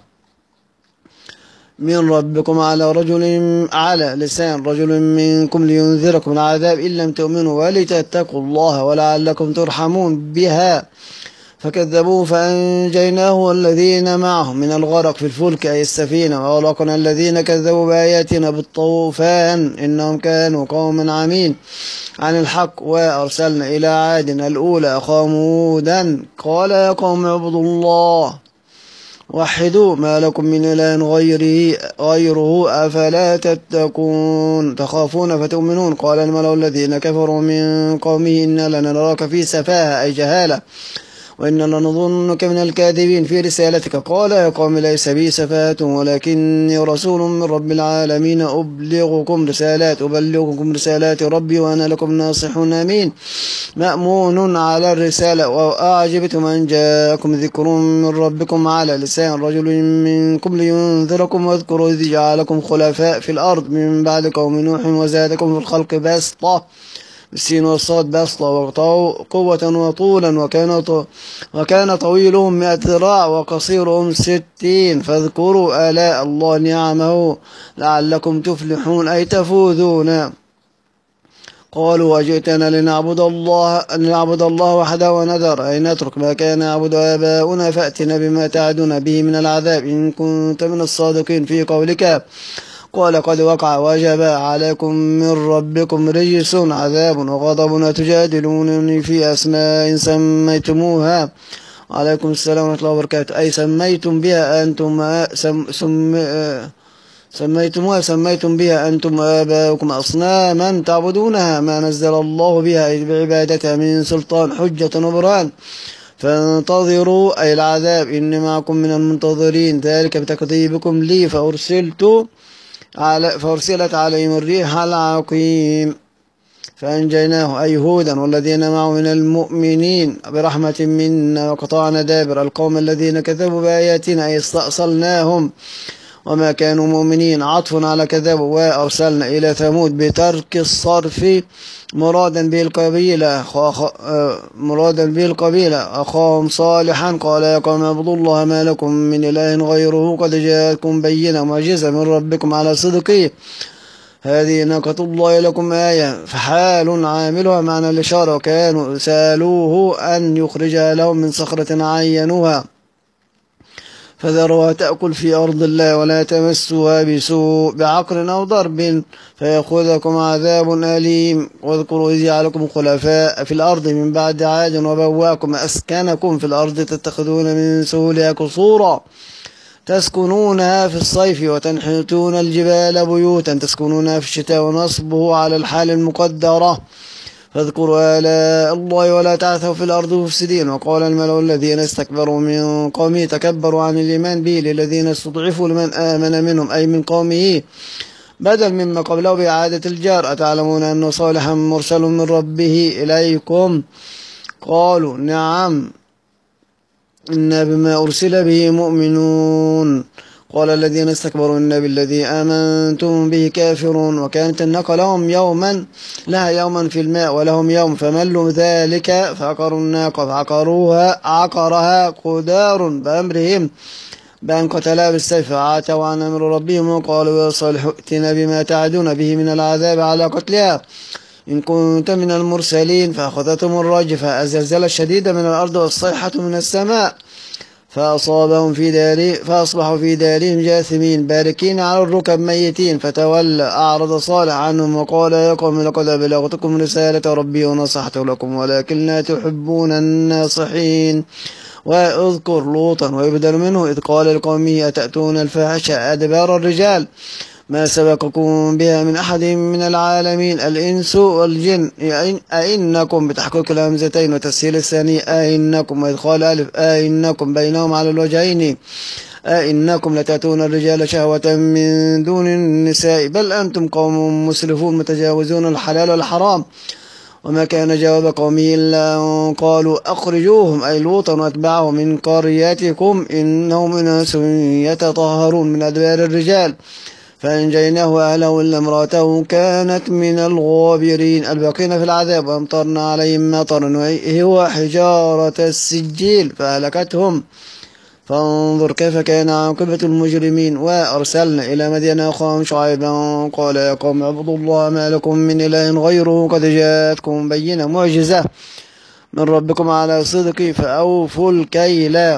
من ربكم على رجل على لسان رجل منكم لينذركم العذاب إن لم تؤمنوا ولتتقوا الله ولعلكم ترحمون بها. فكذبوه فأنجيناه والذين معه من الغرق في الفلك أي السفينة وأغرقنا الذين كذبوا بآياتنا بالطوفان إنهم كانوا قوما عمين عن الحق. وأرسلنا إلى عاد الأولى أخاهم هودا قال يا قوم اعبدوا الله وحدوا ما لكم من إله غيره غيره أفلا تتقون تخافون فتؤمنون. قال الملأ الذين كفروا من قومه إنا لنراك في سفاهة أي جهالة وإنا لنظنك من الكاذبين في رسالتك. قال يا قوم ليس بي سفاهة ولكني رسول من رب العالمين أبلغكم رسالات أبلغكم رسالات ربي وأنا لكم ناصح أمين مأمون على الرسالة. وأعجبتم أن جاءكم ذكر من ربكم على لسان رجل منكم لينذركم واذكروا إذ جعلكم خلفاء في الأرض من بعد قوم نوح وزادكم في الخلق بسطة بالسين والصاد بسطة وقوة وطولا وكان وكان طويلهم مئة ذراع وقصيرهم ستين فاذكروا آلاء الله نعمه لعلكم تفلحون أي تفوزون. قالوا وجئتنا لنعبد الله لنعبد الله وحده ونذر أي نترك ما كان يعبد آباؤنا فأتنا بما تعدنا به من العذاب إن كنت من الصادقين في قولك. قال قد وقع وجب عليكم من ربكم رجس عذاب وغضب تجادلونني في أسماء سميتموها عليكم السلام ورحمة الله وبركاته أي سميتم بها أنتم سم سم سميتموها سميتم بها أنتم وآباؤكم أصناما تعبدونها ما نزل الله بها بعبادتها من سلطان حجة وبرهان فانتظروا أي العذاب إني معكم من المنتظرين ذلك بتكذيبكم لي فأرسلت على فأرسلت عليهم الريح العقيم فأنجيناه أي هودا والذين معه من المؤمنين برحمة منا وقطعنا دابر القوم الذين كذبوا بآياتنا أي استأصلناهم وما كانوا مؤمنين عطف على كذبوا. وأرسلنا إلى ثمود بترك الصرف مرادا به القبيلة مرادا به القبيلة أخاهم صالحا قال يا قوم اعبدوا الله ما لكم من إله غيره قد جاءتكم بينة معجزة من ربكم على صدقه هذه ناقة الله لكم آية فحال عاملها معنى الإشارة وكانوا سألوه أن يخرجها لهم من صخرة عينوها فذروها تأكل في أرض الله ولا تمسوها بسوء بعقر أو ضرب فيأخذكم عذاب أليم. واذكروا إذ جعلكم خلفاء في الأرض من بعد عاد وبواكم أسكنكم في الأرض تتخذون من سهولها قصورا تسكنونها في الصيف وتنحتون الجبال بيوتا تسكنونها في الشتاء ونصبه على الحال المقدرة فاذكروا آلاء الله ولا تعثوا في الأرض مفسدين. وقال الملأ الذين استكبروا من قومه تكبروا عن الإيمان به للذين استضعفوا لمن آمن منهم أي من قومه بدل مما قبله بإعادة الجار أتعلمون أنه صالحا مرسل من ربه إليكم قالوا نعم إنا بما أرسل به مؤمنون. قال الذين استكبروا إن بالذي آمنتم به كافرون. وكانت الناقة لهم يوما لها يوما في الماء ولهم يوم فملوا ذلك فعقروا الناقة فعقروها عقرها قدار بأمرهم بأن قتلها بالسيف فعاتوا عن أمر ربهم وقالوا يا صالح ائتنا بما تعدون به من العذاب على قتلها إن كنت من المرسلين فأخذتهم الرجفة الزلزلة الشديدة من الأرض والصيحة من السماء فأصابهم في دار فأصبحوا في دارهم جاثمين باركين على الركب ميتين فتولى أعرض صالح عنهم وقال يا قوم لقد أبلغتكم رسالة ربي ونصحت لكم ولكن لا تحبون الناصحين. واذكر لوطا ويبدل منه إذ قال لقومه أتأتون الفاحشة أدبار الرجال ما سبقكم بها من أحد من العالمين الإنس والجن أئنكم بتحقيق الهمزتين وتسهيل الثاني أئنكم وإدخال ألف أئنكم بينهم على الوجهين أئنكم لتأتون الرجال شهوة من دون النساء بل أنتم قوم مسرفون متجاوزون الحلال والحرام. وما كان جواب قومه إلا أن قالوا أخرجوهم أي لوطا وأتباعه من قريتكم إنهم أناس يتطهرون من أدبار الرجال فأنجيناه وأهله إلا امرأته كانت من الغابرين الباقين في العذاب وأمطرنا عليهم مطرا هو حجارة السجيل فأهلكتهم فانظر كيف كان عاقبة المجرمين. وأرسلنا إلى مدين أخاهم شعيبا قال يا قوم اعبدوا الله ما لكم من إله غيره قد جاءتكم بينة معجزة من ربكم على صدق فأوفوا الكيل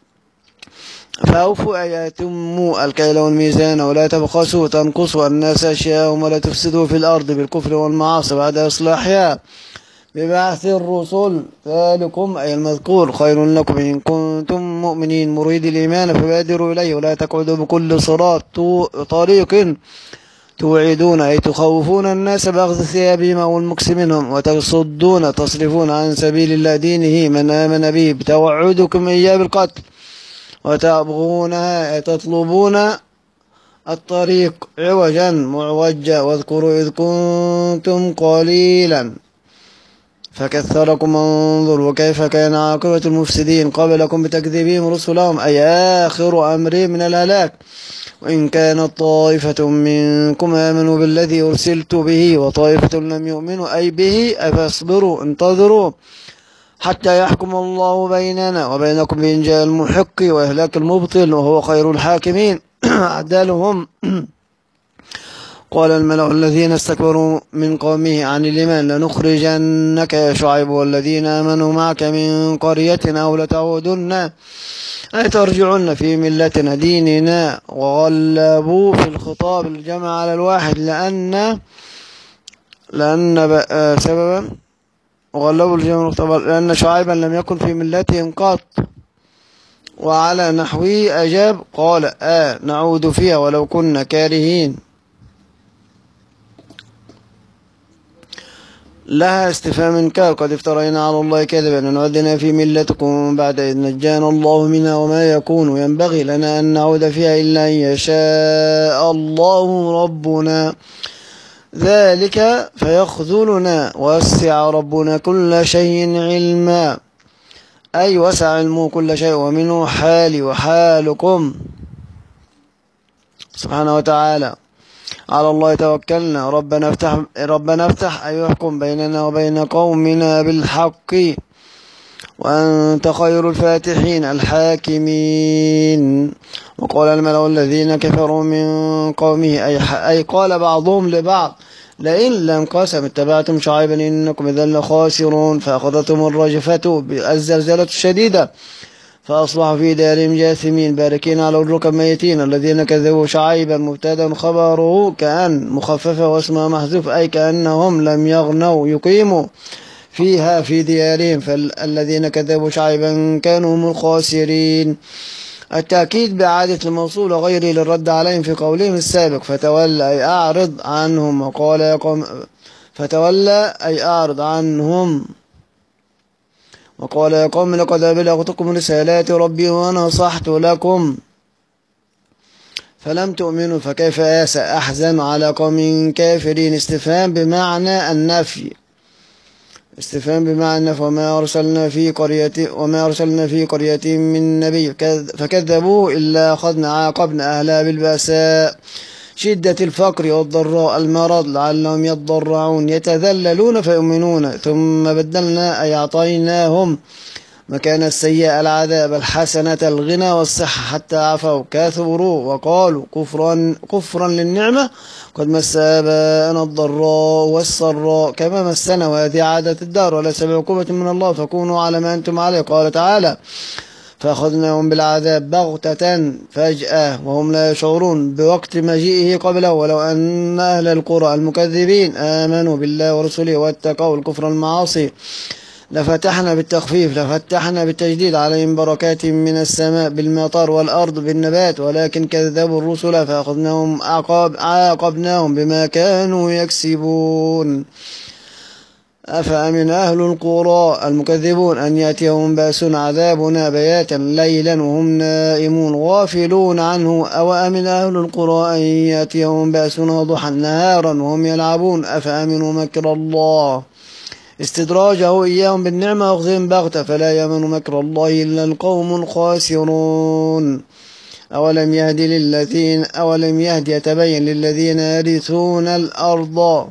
فأوفوا أي أتموا الكيل والميزان ولا تبخسوا تنقصوا الناس أشياءهم ولا تفسدوا في الأرض بالكفر والمعاصي بعد إصلاحها ببعث الرسل ذلكم أي المذكور خير لكم إن كنتم مؤمنين مريد الإيمان فبادروا إليه ولا تقعدوا بكل صراط طريق توعدون أي تخوفون الناس بأخذ ثيابهم أو المكس منهم، وتصدون تصرفون عن سبيل الله دينه من آمن به بتوعدكم إياه بالقتل، وتبغونها تطلبون الطريق عوجا معوجا. واذكروا إذ كنتم قليلا فكثركم، انظروا كيف كان عاقبة المفسدين قبلكم بتكذيبهم رسلهم، أي آخر أمر من الهلاك. وإن كانت طائفة منكم آمنوا بالذي أرسلت به وطائفة لم يؤمنوا أي به فاصبروا انتظروا حتى يحكم الله بيننا وبينكم بإنجاء المحق وإهلاك المبطل وهو خير الحاكمين. أعدالهم. قال الملأ الذين استكبروا من قومه عن الإيمان لنخرجنك يا شعيب والذين آمنوا معك من قريتنا أو لتعودن أي ترجعن في ملتنا ديننا. وغلبوا في الخطاب الجمع على الواحد لأن لأن سببا وغلبوا الجمع لأن شعيبا لم يكن في ملتهم قط. وعلى نحوه أجاب قال آه نعود فيها ولو كنا كارهين. لها استفهام إنكار قد افترينا على الله كذبا أن نعدنا في ملتكم بعد إذ نجانا الله منها وما يكون ينبغي لنا أن نعود فيها إلا أن يشاء الله ربنا ذلك فيخذلنا وسع ربنا كل شيء علما أي وسع علمه كل شيء ومنه حالي وحالكم سبحانه وتعالى. على الله توكلنا ربنا افتح ربنا افتح أي يحكم بيننا وبين قومنا بالحق وأنت خير الفاتحين الحاكمين. وقال الملأ الذين كفروا من قومه أي, أي قال بعضهم لبعض لئن لم قسم اتبعتم شعيبا إنكم إذا لخاسرون. فأخذتهم الرجفة بالزلزلة الشديدة فأصبحوا في دارهم جاثمين باركين على الركب ميتين. الذين كذبوا شعيبا مبتدا خبره كأن مخففة واسمها محذوف أي كأنهم لم يغنوا يقيموا فيها في ديارهم. فالذين كذبوا شعيبا كانوا هم الخاسرين. التأكيد بإعادة الموصول وغيره للرد عليهم في قولهم السابق فتولى أي أعرض عنهم. وقال يا قوم فتولى أي أعرض عنهم. وقال يا قوم لقد أبلغتكم رسالات ربي ونصحت لكم فلم تؤمنوا فكيف آسى أحزن على قوم كافرين. استفهام بمعنى النفي استفهام بمعنى النفي وما أرسلنا في قرية وما أرسلنا في قرية من نبي فكذبوه إلا أخذنا عاقبنا أهلها بالبأساء شدة الفقر والضراء المرض لعلهم يضرعون يتذللون فيؤمنون. ثم بدلنا أي أعطيناهم مكان السيئة العذاب الحسنة الغنى والصحة حتى عفوا كثروا وقالوا كفرا كفرا للنعمة قد مس آباءنا الضراء والسراء كما مسنا وهذه عادة الدار وليس بعقوبة من الله فكونوا على ما أنتم عليه. قال تعالى فأخذناهم بالعذاب بغتة فجأة وهم لا يشعرون بوقت مجيئه قبله. ولو أن أهل القرى المكذبين آمنوا بالله ورسله واتقوا الكفر المعاصي لفتحنا بالتخفيف لفتحنا بالتجديد عليهم بركات من السماء بالمطر والأرض بالنبات ولكن كذبوا الرسل فأخذناهم عقاب عاقبناهم بما كانوا يكسبون. أفأمن أهل القرى المكذبون أن يأتيهم بأسنا عذابنا بياتا ليلا وهم نائمون غافلون عنه أو أمن أهل القرى أن يأتيهم بأسنا ضحى نهارا وهم يلعبون أفأمنوا مكر الله استدراجه إياهم بالنعمة وأخذهم بغتة فلا يأمن مكر الله إلا القوم الخاسرون. أولم يهد للذين أولم يهد يتبين للذين يرثون الأرض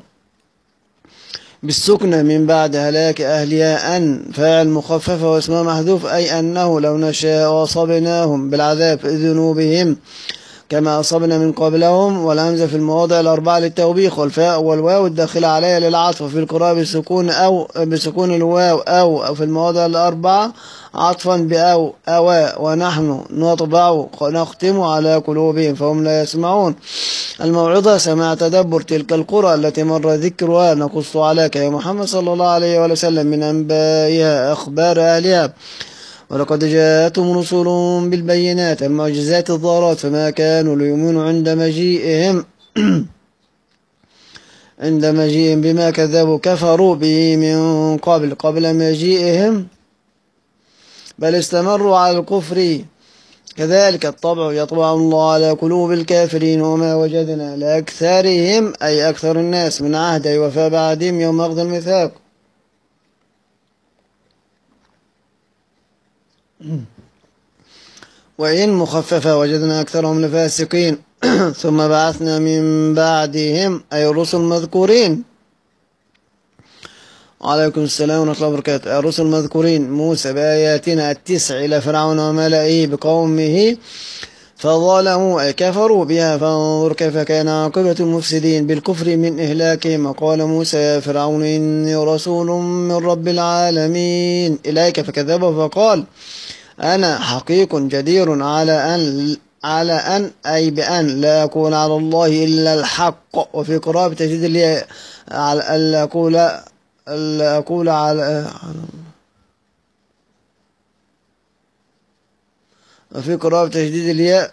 بالسكنة من بعد هلاك أهلها أن فاعل مخففة واسمه محذوف أي أنه لو نشاء أصبناهم بالعذاب في ذنوبهم كما أصبنا من قبلهم. والهمزة في المواضع الأربعة للتوبيخ والفاء والواو الداخلة عليها للعطف في القراءة بسكون أو بسكون الواو أو في المواضع الأربعة عطفا بأو أوا ونحن نطبع نختم على قلوبهم فهم لا يسمعون. الموعظة سماع تدبر تلك القرى التي مر ذكرها نقص عليك يا محمد صلى الله عليه وسلم من أنبائها أخبار أهلها ولقد جاءتهم رسل بالبينات المعجزات الظاهرات فما كانوا ليؤمنوا عند مجيئهم عند مجيئهم بما كذبوا كفروا به من قبل قبل مجيئهم بل استمروا على الكفر كذلك الطبع يطبع الله على قلوب الكافرين وما وجدنا لأكثرهم أي أكثر الناس من عهد أي وفاء بعدهم يوم أخذ الميثاق. وإن مخففة وجدنا أكثرهم لفاسقين ثم بعثنا من بعدهم أي الرسل المذكورين. وعليكم السلام ورحمة الله وبركاته. الرسل المذكورين موسى بآياتنا التسع إلى فرعون وملئه بقومه فظلموا أي كفروا بها فانظر كيف كان عاقبة المفسدين بالكفر من إهلاكهم. وقال موسى يا فرعون إني رسول من رب العالمين إليك فكذبه فقال أنا حقيق جدير على أن على أن أي بأن لا أكون على الله إلا الحق. وفي قراءة بتجديد لي على ألا أقول ألا أقول على وفي قراءة بتجديد الياء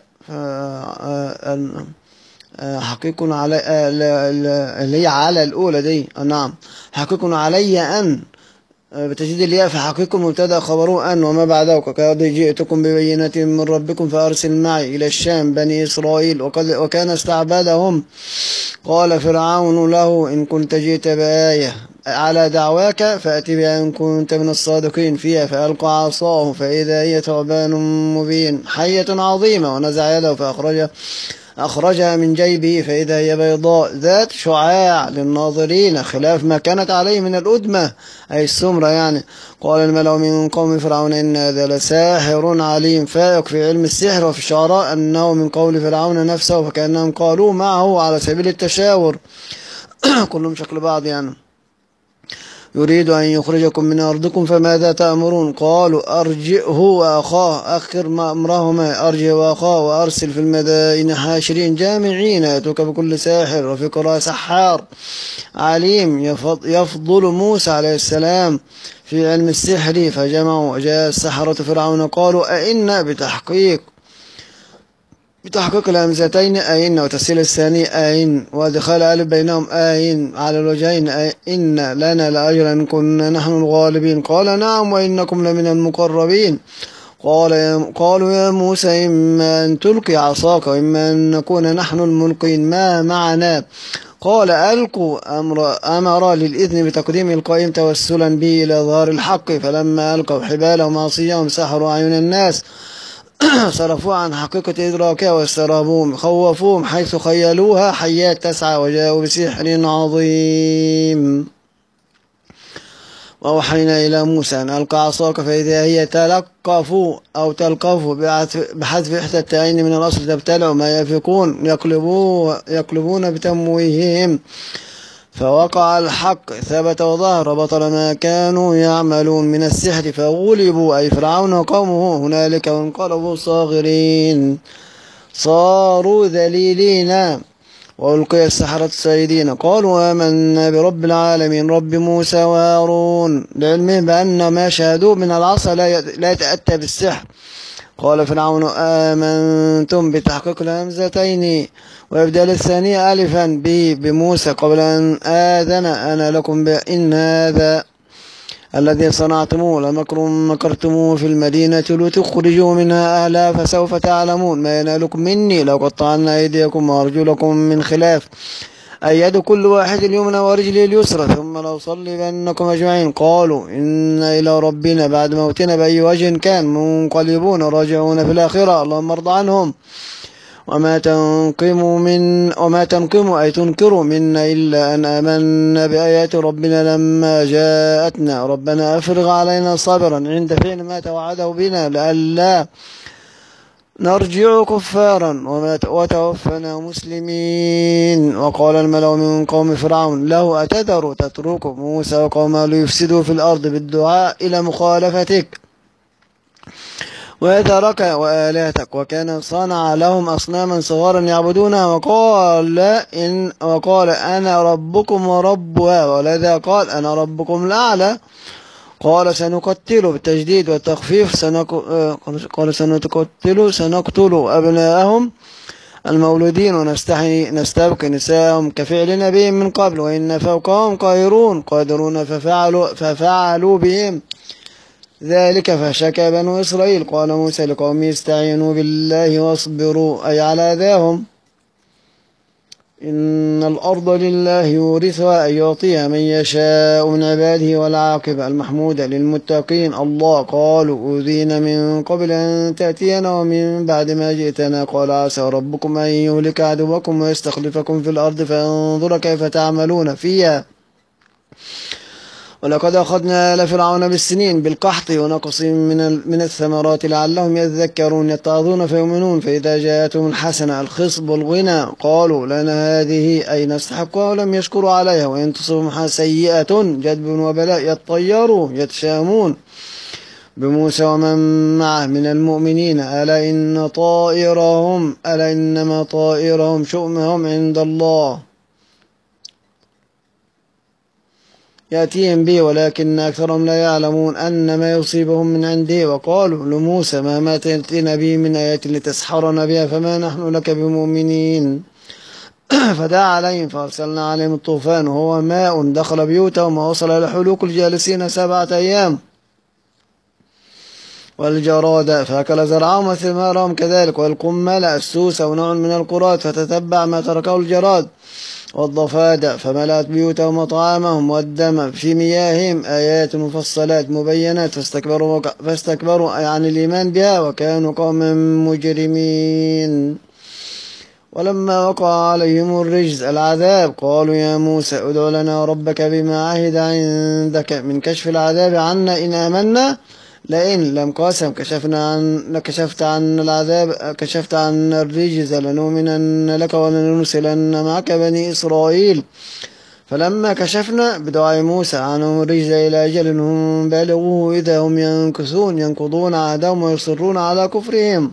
حقيق على اللي هي على الأولى دي. نعم حقيق علي أن بتجديد الياء فحقيق مبتدأ خبره أن وما بعده وقد جئتكم ببينة من ربكم فأرسل معي إلى الشام بني إسرائيل وكان استعبادهم. قال فرعون له إن كنت جئت بآية على دعواك فأتي بها إن كنت من الصادقين فيها. فألقى عصاه فإذا هي ثعبان مبين حية عظيمة ونزع يده فأخرج أخرجها من جيبه فإذا هي بيضاء ذات شعاع للناظرين خلاف ما كانت عليه من الأدمة أي السمرة يعني. قال الملأ من قوم فرعون إن هذا لساحر عليم فائق في علم السحر وفي الشعراء أنه من قول فرعون نفسه فكأنهم قالوا معه على سبيل التشاور كلهم شكل بعض يعني. يريد أن يخرجكم من أرضكم فماذا تأمرون. قالوا أرجئه وأخاه أخر ما أمرهما أرجئ وأخاه وأرسل في المدائن حاشرين جامعين يأتوك بكل ساحر. وفي قراءة سحار عليم يفضل موسى عليه السلام في علم السحر فجمعوا وجاء السحرة فرعون قالوا أئنا بتحقيق بتحقيق الهمزتين أئن وتسهيل الثاني أئن وادخال ألف بينهم أئن على الوجهين أئن لنا لأجرا إن كنا نحن الغالبين. قال نعم وإنكم لمن المقربين. قال يا قالوا يا موسى إما أن تلقي عصاك وإما أن نكون نحن الملقين ما معنا. قال ألقوا أمر, أمر للإذن بتقديم القائم توسلا به إلى ظهر الحق فلما ألقوا حبالهم عصيهم سحروا أعين الناس صرفوا عن حقيقة إدراكها واسترهبوهم خوفوهم حيث خيلوها حيات تسعى وجاءوا بسحر عظيم. وأوحينا إلى موسى أن ألقى عصاك فإذا هي تلقف أو تلقف بحذف إحدى التائين من الأصل تبتلع ما يفقون يقلبون بتمويههم فوقع الحق ثبت وظهر بطل ما كانوا يعملون من السحر فغلبوا أي فرعون وقومه هنالك وانقلبوا صاغرين صاروا ذليلين. وألقي السحرة ساجدين قالوا آمنا برب العالمين رب موسى وهارون لعلمهم بأن ما شاهدوه من العصا لا يتأتى بالسحر. قال فرعون آمنتم بتحقيق الهمزتين وإبدال الثانية ألفا به بموسى قبل أن آذن أنا لكم بإن هذا الذي صنعتموه لمكر مكرتموه في المدينة لتخرجوا منها أهلها فسوف تعلمون ما ينالكم مني لو قطعنا أيديكم وأرجلكم من خلاف أيد كل واحد اليمنى ورجل اليسرى ثم لو صلبنكم أجمعين. قالوا إن إلى ربنا بعد موتنا بأي وجه كان منقلبون راجعون في الآخرة اللهم ارض عنهم. وما تنقم من وما تنقم أي تنكر منا إلا أن آمنا بآيات ربنا لما جاءتنا ربنا أفرغ علينا صبرا عند فعل ما توعده بنا لئلا نرجع كفارا وتوفنا مسلمين. وقال الملأ من قوم فرعون له أتذر تترك موسى وقومه ليفسدوا في الأرض بالدعاء إلى مخالفتك ويترك وآلهتك وكان صنع لهم أصناما صغارا يعبدونها وقال إن وقال أنا ربكم وربها ولذا قال أنا ربكم الأعلى. قال سنقتل بالتجديد والتخفيف سنك... قال سنقتل سنقتل أبناءهم المولودين ونستحي نستبقي نساءهم كفعل نبيهم من قبل وإن فوقهم قاهرون قادرون ففعلوا, ففعلوا بهم ذلك فشكى بنو إسرائيل. قال موسى لقومه استعينوا بالله واصبروا أي على أذاهم إن الأرض لله يورثها أي يعطيها من يشاء من عباده والعاقبة المحمودة للمتقين. الله قالوا أوذينا من قبل أن تأتينا ومن بعد ما جئتنا قال عسى ربكم أن يهلك عدوكم ويستخلفكم في الأرض فانظر كيف تعملون فيها ولقد أخذنا آل فرعون بالسنين بالقحط ونقص من من الثمرات لعلهم يذكرون يتعظون فيؤمنون فإذا جاءتهم الحسنة الخصب والغنى قالوا لنا هذه أي نستحقها ولم يشكروا عليها وإن تصبهم سيئة جدب وبلاء يطيروا يتشامون بموسى ومن معه من المؤمنين ألا إن طائرهم ألا إنما طائرهم شؤمهم عند الله يأتيهم به ولكن أكثرهم لا يعلمون أن ما يصيبهم من عنده. وقالوا لموسى مهما تأتينا به من آيات لتسحرنا بها فما نحن لك بمؤمنين فدعا عليهم فأرسلنا عليهم الطوفان وهو ماء دخل بيوتهم ووصل إلى حلوق الجالسين سبعة أيام والجراد فأكل زرعهم وثمارهم كذلك والقمل السوس أو نوع من القراد فتتبع ما تركه الجراد والضفادع فملأت بيوتهم وطعامهم والدم في مياههم آيات مفصلات مبينات فاستكبروا, فاستكبروا عن الإيمان بها وكانوا قوما مجرمين. ولما وقع عليهم الرجز العذاب قالوا يا موسى ادع لنا ربك بما عهد عندك من كشف العذاب عنا إن آمنا لئن لم قاسم كشفنا عن كشفت عن العذاب كشفت عن الرجز لنؤمنن لك ولنرسلن معك بني إسرائيل. فلما كشفنا بدعاء موسى عنهم الرجز إلى أجل هم بالغوه إذا هم ينكثون ينقضون عهدهم ويصرون على كفرهم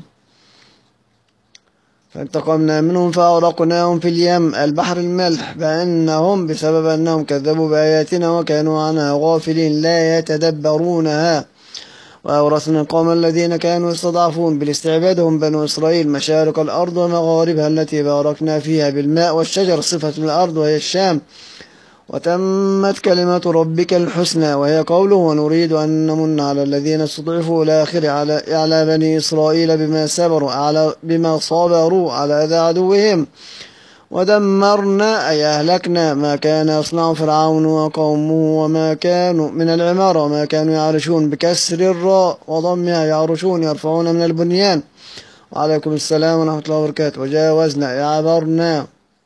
فانتقمنا منهم فأغرقناهم في اليم البحر الملح بأنهم بسبب أنهم كذبوا بآياتنا وكانوا عنها غافلين لا يتدبرونها. وأورثنا القوم الذين كانوا يستضعفون بالاستعباد بنو إسرائيل مشارق الأرض ومغاربها التي باركنا فيها بالماء والشجر صفة من الأرض وهي الشام وتمت كلمة ربك الحسنى وهي قوله ونريد أن نمن على الذين استضعفوا الآخر على على بني إسرائيل بما صبروا على بما صبروا على أذى عدوهم ودمرنا أي أهلكنا ما كان يصنع فرعون وقومه وما كانوا من العمارة وما كانوا يعرشون بكسر الراء وضمها يعرشون يرفعون من البنيان. وعليكم السلام ورحمة الله وبركاته. وجاوزنا عبرنا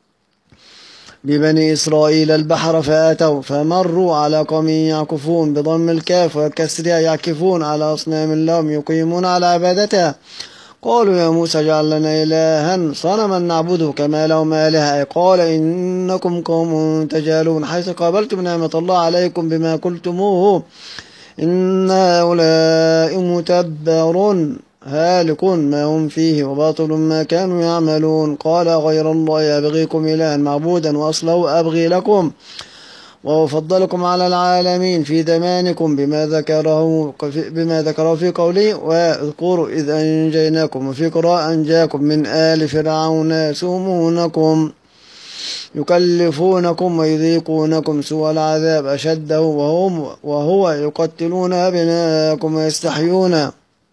ببني إسرائيل البحر فآتوا فمروا على قوم يعكفون بضم الكاف وكسرها يعكفون على أصنام لهم يقيمون على عبادتها قالوا يا موسى اجعل لنا إلها صنما نعبده كما لهم آلهة قال إنكم قوم تجهلون حيث قابلتم نعمة الله عليكم بما قلتموه إن هؤلاء متبر هالك ما هم فيه وباطل ما كانوا يعملون. قال غير الله أبغيكم إلها معبودا وأصله أبغي لكم وأفضلكم على العالمين في زمانكم بما ذكره بما ذكره في قوله واذكروا إذ أنجيناكم وفي قراءة أنجاكم من آل فرعون يسومونكم يكلفونكم ويذيقونكم سوء العذاب أشده وهم وهو يقتلون أبناءكم ويستحيون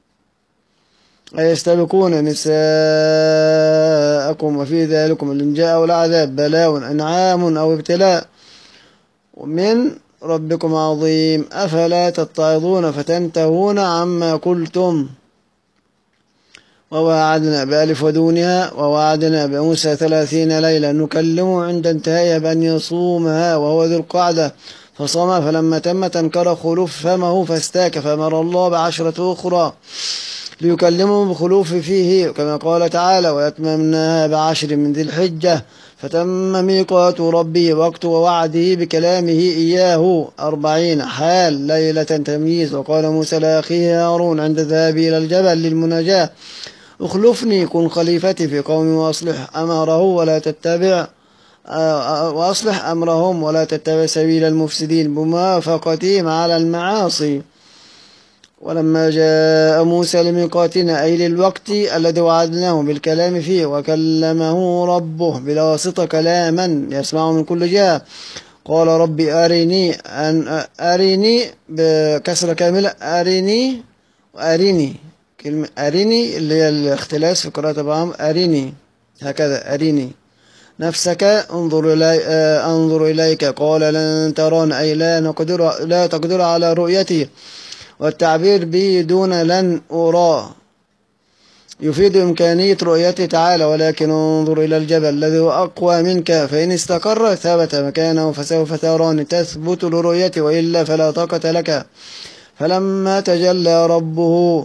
يستبقون نساءكم وفي ذلكم الإنجاء والعذاب بلاء أنعام أو ابتلاء من ربكم عظيم أفلا تتعظون فتنتهون عما قلتم. ووعدنا بألف ودونها ووعدنا بموسى ثلاثين ليلة نكلمه عند انتهائها بأن يصومها وهو ذو القعدة فصام فلما تم تنكر خلوف فمه فاستاك فأمر الله بعشرة أخرى ليكلمهم بخلوف فيه كما قال تعالى ويتممناها بعشر من ذي الحجة فتم ميقات ربه وقت ووعده بكلامه إياه أربعين حال ليلة تمييز. وقال موسى لأخيه هارون عند ذهابه إلى الجبل للمناجاة اخلفني كن خليفتي في قومي وأصلح أمره ولا تتبع وأصلح أمرهم ولا تتبع سبيل المفسدين بموافقتهم على المعاصي ولما جاء موسى لميقاتنا أي للوقت الذي وعدناه بالكلام فيه وكلمه ربه بلا واسطة كلاما يسمع من كل جهة قال ربي أرني أن أرني بكسرة كاملة أرني وأرني كلمة أرني اللي هي الاختلاس في قراءة بعضهم أرني هكذا أرني نفسك انظر إلي أنظر إليك قال لن ترون أي لا نقدر لا تقدر على رؤيتي والتعبير به دون لن أراه يفيد إمكانية رؤيته تعالى ولكن انظر إلى الجبل الذي هو أقوى منك فإن استقر ثبت مكانه فسوف تراني تثبت لرؤيته وإلا فلا طاقة لك فلما تجلى ربه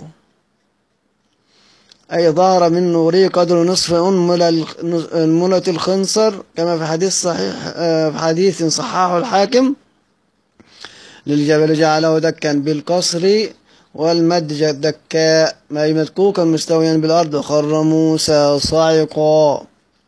أي ظهر من نوره قدر نصف أنملة الخنصر كما في حديث صحيح في حديث صححه الحاكم للجبل جعله دكا بالقصر والمدج دكاء أي مدكوكا مستويا بالأرض وخر موسى صاعقا.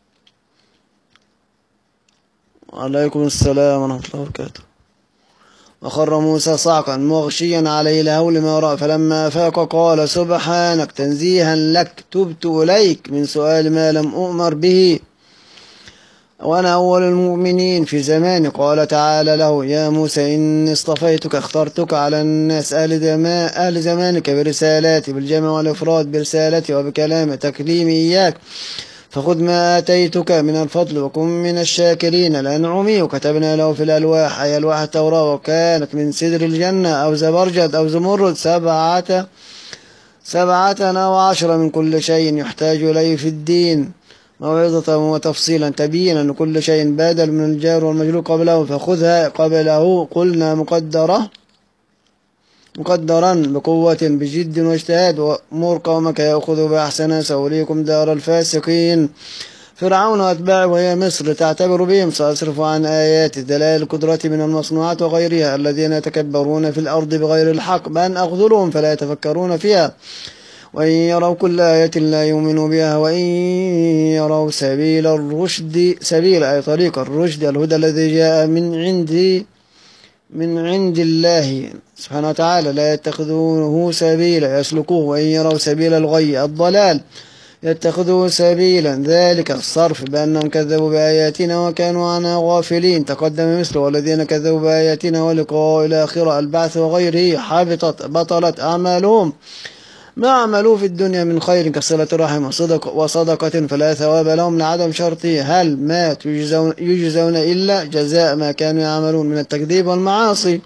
عليكم السلام ورحمة الله وبركاته. وخر موسى صعقا مغشيا عليه الهول ما رأى فلما أفاق قال سبحانك تنزيها لك تبت إليك من سؤال ما لم أؤمر به وأنا أول المؤمنين في زماني. قال تعالى له يا موسى إني اصطفيتك اخترتك على الناس أهل, زمان أهل زمانك برسالاتي بالجمع والإفراد برسالتي وبكلام تكليمي إياك فخذ ما آتيتك من الفضل وكن من الشاكرين لأنعمي. وكتبنا له في الألواح أي ألواح التوراة وكانت من سدر الجنة أو زبرجد أو زمرد سبعة سبعة أو عشرة من كل شيء يحتاج إليه في الدين موعظة وتفصيلا تبينا لكل شيء بادل من الجار والمجرور قبله فخذها قبله قلنا مقدرة مقدرا بقوة بجد واجتهاد وأمر قومك يأخذوا بأحسن سأريكم دار الفاسقين. فرعون وأتباعه وهي مصر تعتبر بهم سأصرف عن آيات دلائل القدرة من المصنوعات وغيرها الذين يتكبرون في الأرض بغير الحق بأن أخذلهم فلا يتفكرون فيها وإن يروا كل آية لا يؤمنوا بها وإن يروا سبيل الرشد سبيل أي طريق الرشد الهدى الذي جاء من عندي من عند الله سبحانه وتعالى لا يتخذونه سبيلا يسلكوه وإن يروا سبيل الغي الضلال يتخذوه سبيلا ذلك الصرف بأنهم كذبوا بآياتنا وكانوا عنها غافلين. تقدم مثله والذين كذبوا بآياتنا ولقاء الآخرة البعث وغيره حبطت بطلت أعمالهم ما عملوا في الدنيا من خير كصلة رحم وصدق وصدقة فلا ثواب لهم لعدم شرطه هل ما يجزون, يجزون إلا جزاء ما كانوا يعملون من التكذيب والمعاصي.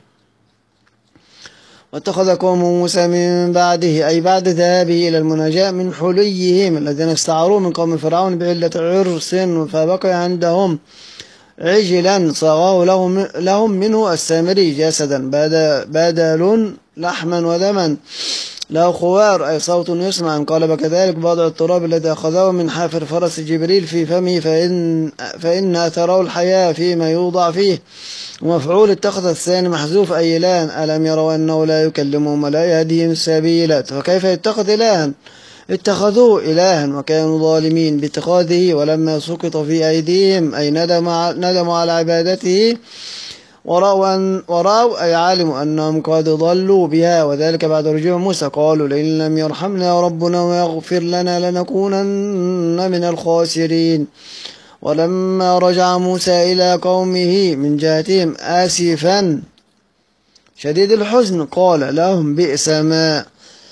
واتخذ قوم موسى من بعده أي بعد ذهابه إلى المناجاة من حليهم الذين استعاروا من قوم فرعون بعلة عرس فبقي عندهم عجلا صاغه لهم, لهم منه السامري جسدا بدل لحما ودما له خوار أي صوت يسمع انقلب كذلك وضع التراب الذي أخذه من حافر فرس جبريل في فمه فإن, فإن أثره الحياة فيما يوضع فيه. ومفعول اتخذ الثاني محذوف أي إله ألم يروا أنه لا يكلمهم ولا يهديهم السبيل فكيف يتخذ إلها اتخذوه إلها وكانوا ظالمين باتخاذه ولما سقط في أيديهم أي ندموا على عبادته ورأوا, ورأوا أي علموا أنهم قد ضلوا بها وذلك بعد رجوع موسى قالوا لئن لم يرحمنا ربنا ويغفر لنا لنكونن من الخاسرين. ولما رجع موسى إلى قومه من جهتهم آسفا شديد الحزن قال لهم بئس ما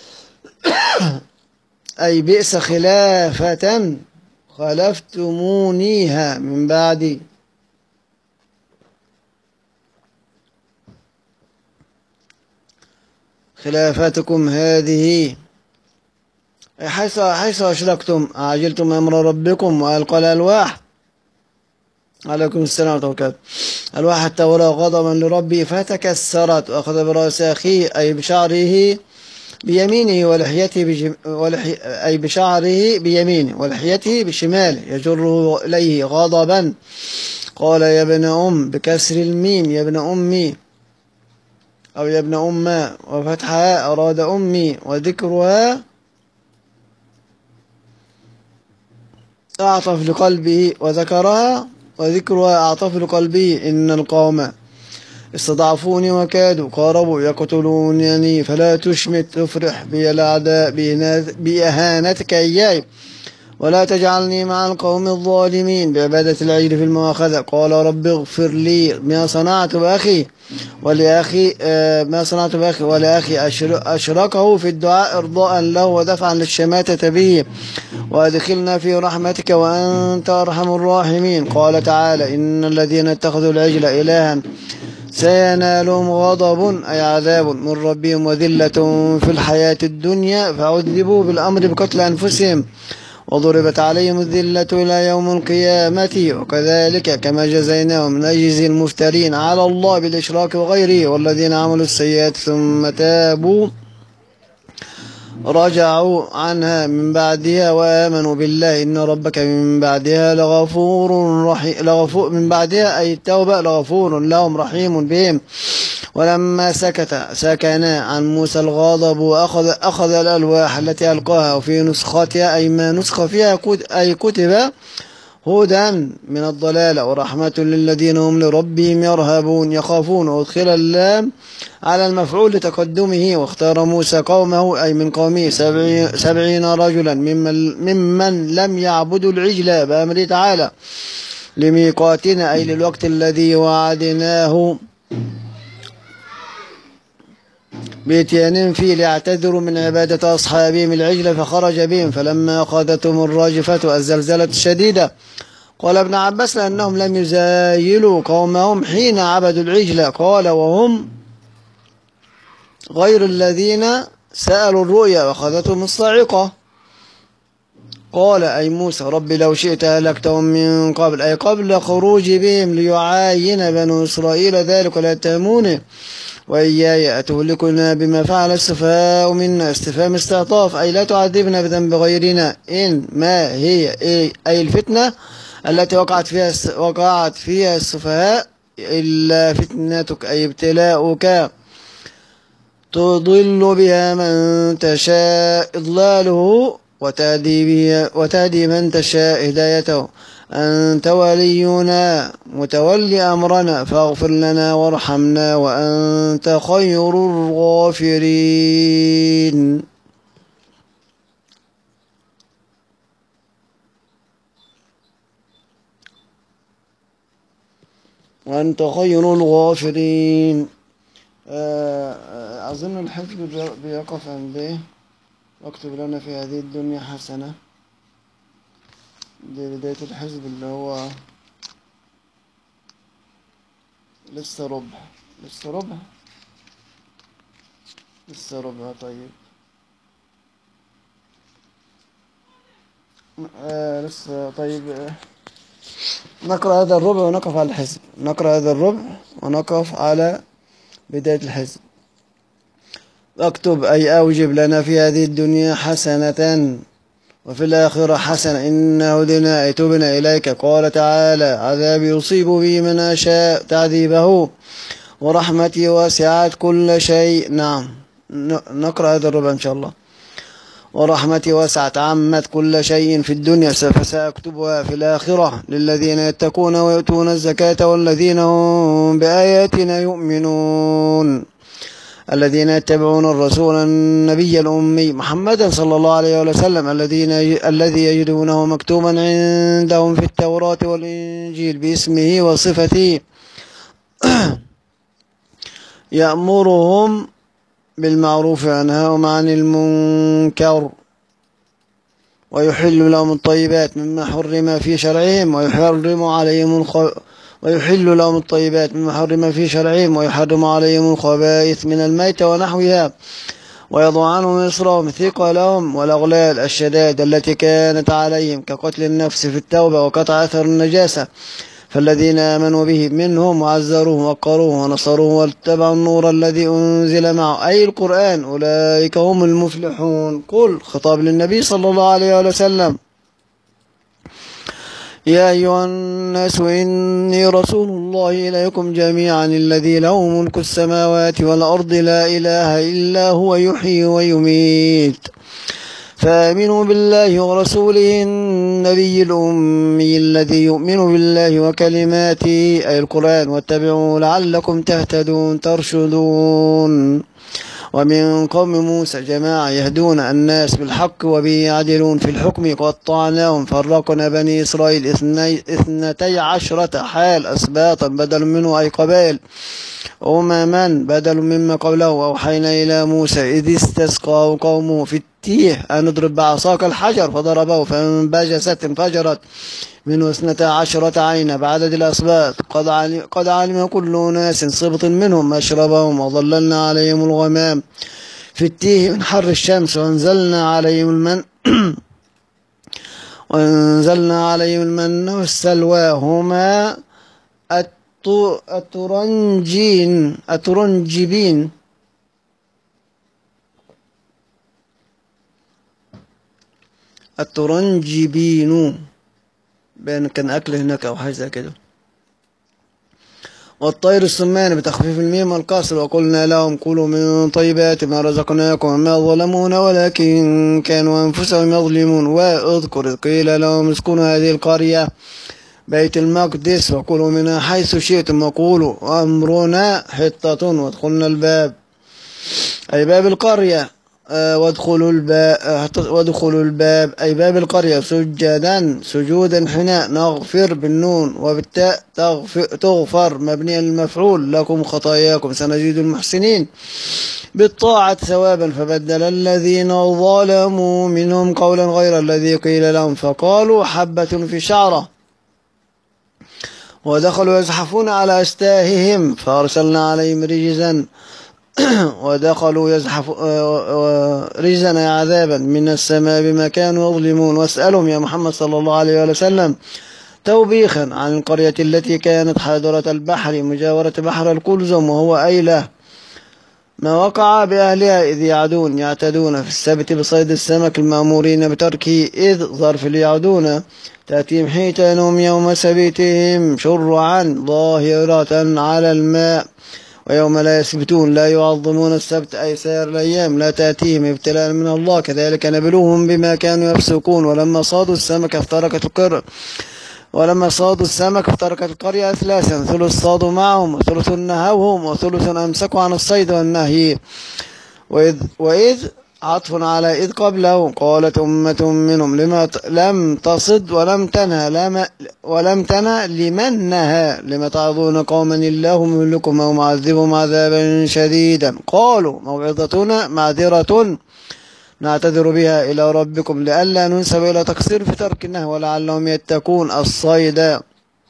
أي بئس خلافة خلفتمونيها من بعدي خلافتكم هذه حيث حيث أشركتم أعجلتم أمر ربكم وألقى الألواح. عليكم السلام ورحمة الله وبركاته. ألواح التوراة غضبا لربي فتكسرت وأخذ برأس أخيه أي بشعره بيمينه ولحيته بجم... ولحي... أي بشعره بيمينه ولحيته بشماله يجره إليه غضبا قال يا ابن أم بكسر الميم يا ابن أمي أو يا ابن أمة وفتحها أراد أمي وذكرها أعطف لقلبه وذكرها وذكرها أعطف لقلبه إن القوم استضعفوني وكادوا قاربوا يقتلونني فلا تشمت تفرح بي الأعداء بإهانتك إياي ولا تجعلني مع القوم الظالمين بعبادة العجل في المؤاخذة. قال رب اغفر لي ما صنعت بأخي ولأخي ما صنعت بأخي ولأخي أشركه في الدعاء إرضاء له ودفعا للشماتة به وأدخلنا في رحمتك وأنت أرحم الراحمين. قال تعالى إن الذين اتخذوا العجل إلها سينالهم غضب أي عذاب من ربهم وذلة في الحياة الدنيا فعذبوا بالأمر بقتل أنفسهم وضربت عليهم الذلة إلى يوم القيامة وكذلك كما جزيناهم نجزي المفترين على الله بالإشراك وغيره والذين عملوا السيئات ثم تابوا رجعوا عنها من بعدها وآمنوا بالله إن ربك من بعدها لغفور رحيم لغفور من بعدها أي التوبة لغفور لهم رحيم بهم. ولما سكت سكنا عن موسى الغضب وأخذ أخذ الألواح التي ألقاها وفي نسختها أي ما نسخ فيها أي كتب هدى من الضلال ورحمة للذين هم لربهم يرهبون يخافون وادخل اللام على المفعول لتقدمه واختار موسى قومه أي من قومه سبعين, سبعين رجلا ممن, ممن لم يعبدوا العجل بأمر تعالى لميقاتنا أي للوقت الذي وعدناه بإتيانهم فيه ليعتذروا من عبادة أصحابهم العجل فخرج بهم فلما أخذتهم الراجفة الزلزلة الشديدة. قال ابن عباس لأنهم لم يزايلوا قومهم حين عبدوا العجل قال وهم غير الذين سألوا الرؤيا وأخذتهم الصاعقة. قال أي موسى رب لو شئت أهلكتهم من قبل أي قبل خروج بهم ليعاين بنو إسرائيل ذلك ولا يتهمونه وإياي أتهلكنا بما فعل السفهاء منا استفهام استعطاف أي لا تعذبنا بذنب غيرنا إن ما هي أي الفتنة التي وقعت فيها وقعت فيها السفهاء إلا فتنتك أي ابتلاؤك تضل بها من تشاء إضلاله وتهدي, بها وتهدي من تشاء هدايته أنت ولينا متولي أمرنا فاغفر لنا وارحمنا وأنت خير الغافرين. وأنت خير الغافرين. أظن الحفظ بيقف عند إيه؟ واكتب لنا في هذه الدنيا حسنة. دي بداية الحزب اللي هو لسه ربع لسه ربع لسه ربع. طيب آه لسه طيب آه. نقرأ هذا الربع ونقف على الحزب نقرأ هذا الربع ونقف على بداية الحزب. اكتب أي أوجب لنا في هذه الدنيا حسنة وفي الآخرة حسنة إن هدنا أي تبنا إليك. قال تعالى عذاب يصيب به من أشاء تعذيبه ورحمتي واسعت كل شيء. نعم نقرأ هذا الربع إن شاء الله. ورحمتي واسعت عمت كل شيء في الدنيا فسأكتبها في الآخرة للذين يتقون ويؤتون الزكاة والذين هم بآياتنا يؤمنون الذين يتبعون الرسول النبي الأمي محمدا صلى الله عليه وسلم الذين الذي يجدونه مكتوبا عندهم في التوراة والإنجيل باسمه وصفته يأمرهم بالمعروف وينهاهم عن المنكر ويحل لهم الطيبات مما حرم في شرعهم ويحرم عليهم الخ... ويحل لهم الطيبات مما حرم في شرعهم ويحرم عليهم الخبائث من الميت ونحوها ويضع عنهم إصرهم ثقلهم والأغلال الشدائد التي كانت عليهم كقتل النفس في التوبة وقطع أثر النجاسة فالذين آمنوا به منهم وعزروه وقروه ونصروه واتبعوا النور الذي أنزل معه أي القرآن أولئك هم المفلحون. قل خطاب للنبي صلى الله عليه وسلم يا أيها الناس إني رسول الله إليكم جميعا الذي له ملك السماوات والأرض لا إله إلا هو يحيي ويميت فآمنوا بالله ورسوله النبي الأمي الذي يؤمن بالله وكلماته أي القرآن واتبعوا لعلكم تهتدون ترشدون. ومن قوم موسى جماعة يهدون الناس بالحق وبه يعدلون في الحكم قطعناهم فرقنا بني إسرائيل اثنتي عشرة حال أسباطا بدل منه أي قبائل أمما بدل مما قبله. وأوحينا إلى موسى إذ استسقاه قومه في التيه أن اضرب بعصاك الحجر فضربه فانبجست انفجرت منه اثنتا عشرة عينا بعدد الأسباط قد علم, قد علم كل ناس صبط منهم مشربهم وظللنا عليهم الغمام في التيه من حر الشمس وانزلنا عليهم المن وانزلنا عليهم المن والسلوى هما الترنجين الترنجبين الترنجبين بين كان أكل هناك أو حاجة زي كده. والطير السمان بتخفيف الميم والكسر وقلنا لهم كلوا من طيبات ما رزقناكم وما ظلمونا ولكن كانوا أنفسهم يظلمون. واذكر قيل لهم اسكنوا هذه القرية بيت المقدس وكلوا منها حيث شئتم وقولوا أمرنا حطة وادخلنا الباب أي باب القرية وادخلوا الباب وادخلوا الباب أي باب القرية سجدا سجودا حناء نغفر بالنون وبالتاء تغفر, تغفر مبنيا للمفعول لكم خطاياكم سنزيد المحسنين بالطاعة ثوابا. فبدل الذين ظلموا منهم قولا غير الذي قيل لهم فقالوا حبة في شعرة ودخلوا يزحفون على أستاههم فأرسلنا عليهم رجزا ودخلوا يزحف رجزا عذابا من السماء بما كانوا يظلمون. واسألهم يا محمد صلى الله عليه وسلم توبيخا عن القرية التي كانت حاضرة البحر مجاورة بحر القلزم وهو أيلة ما وقع بأهلها إذ يعدون يعتدون في السبت بصيد السمك المأمورين بتركه إذ ظرف ليعدون تأتيهم حيتانهم يوم سبتهم شرعا ظاهرة على الماء ويوم لا يسبتون لا يعظمون السبت أي سائر الأيام لا تأتيهم ابتلاء من الله كذلك نبلوهم بما كانوا يفسقون. ولما صادوا السمك افترقت القرى ولما صادوا السمك افترقت القرية ثلاثا ثلث صادوا معهم وثلث نهوهم وثلث أمسكوا عن الصيد والنهي. وإذ, وإذ عطف على إذ قبله قالت أمة منهم لما لم تصد ولم تنهى لما ولم تنهى لمن نهى لما تعظون قوما الله مهلكهم أو معذبهم عذابا شديدا قالوا موعظتنا معذرة نعتذر بها إلى ربكم لئلا ننسب إلى تقصير في ترك النهي ولعلهم يتقون الصيد.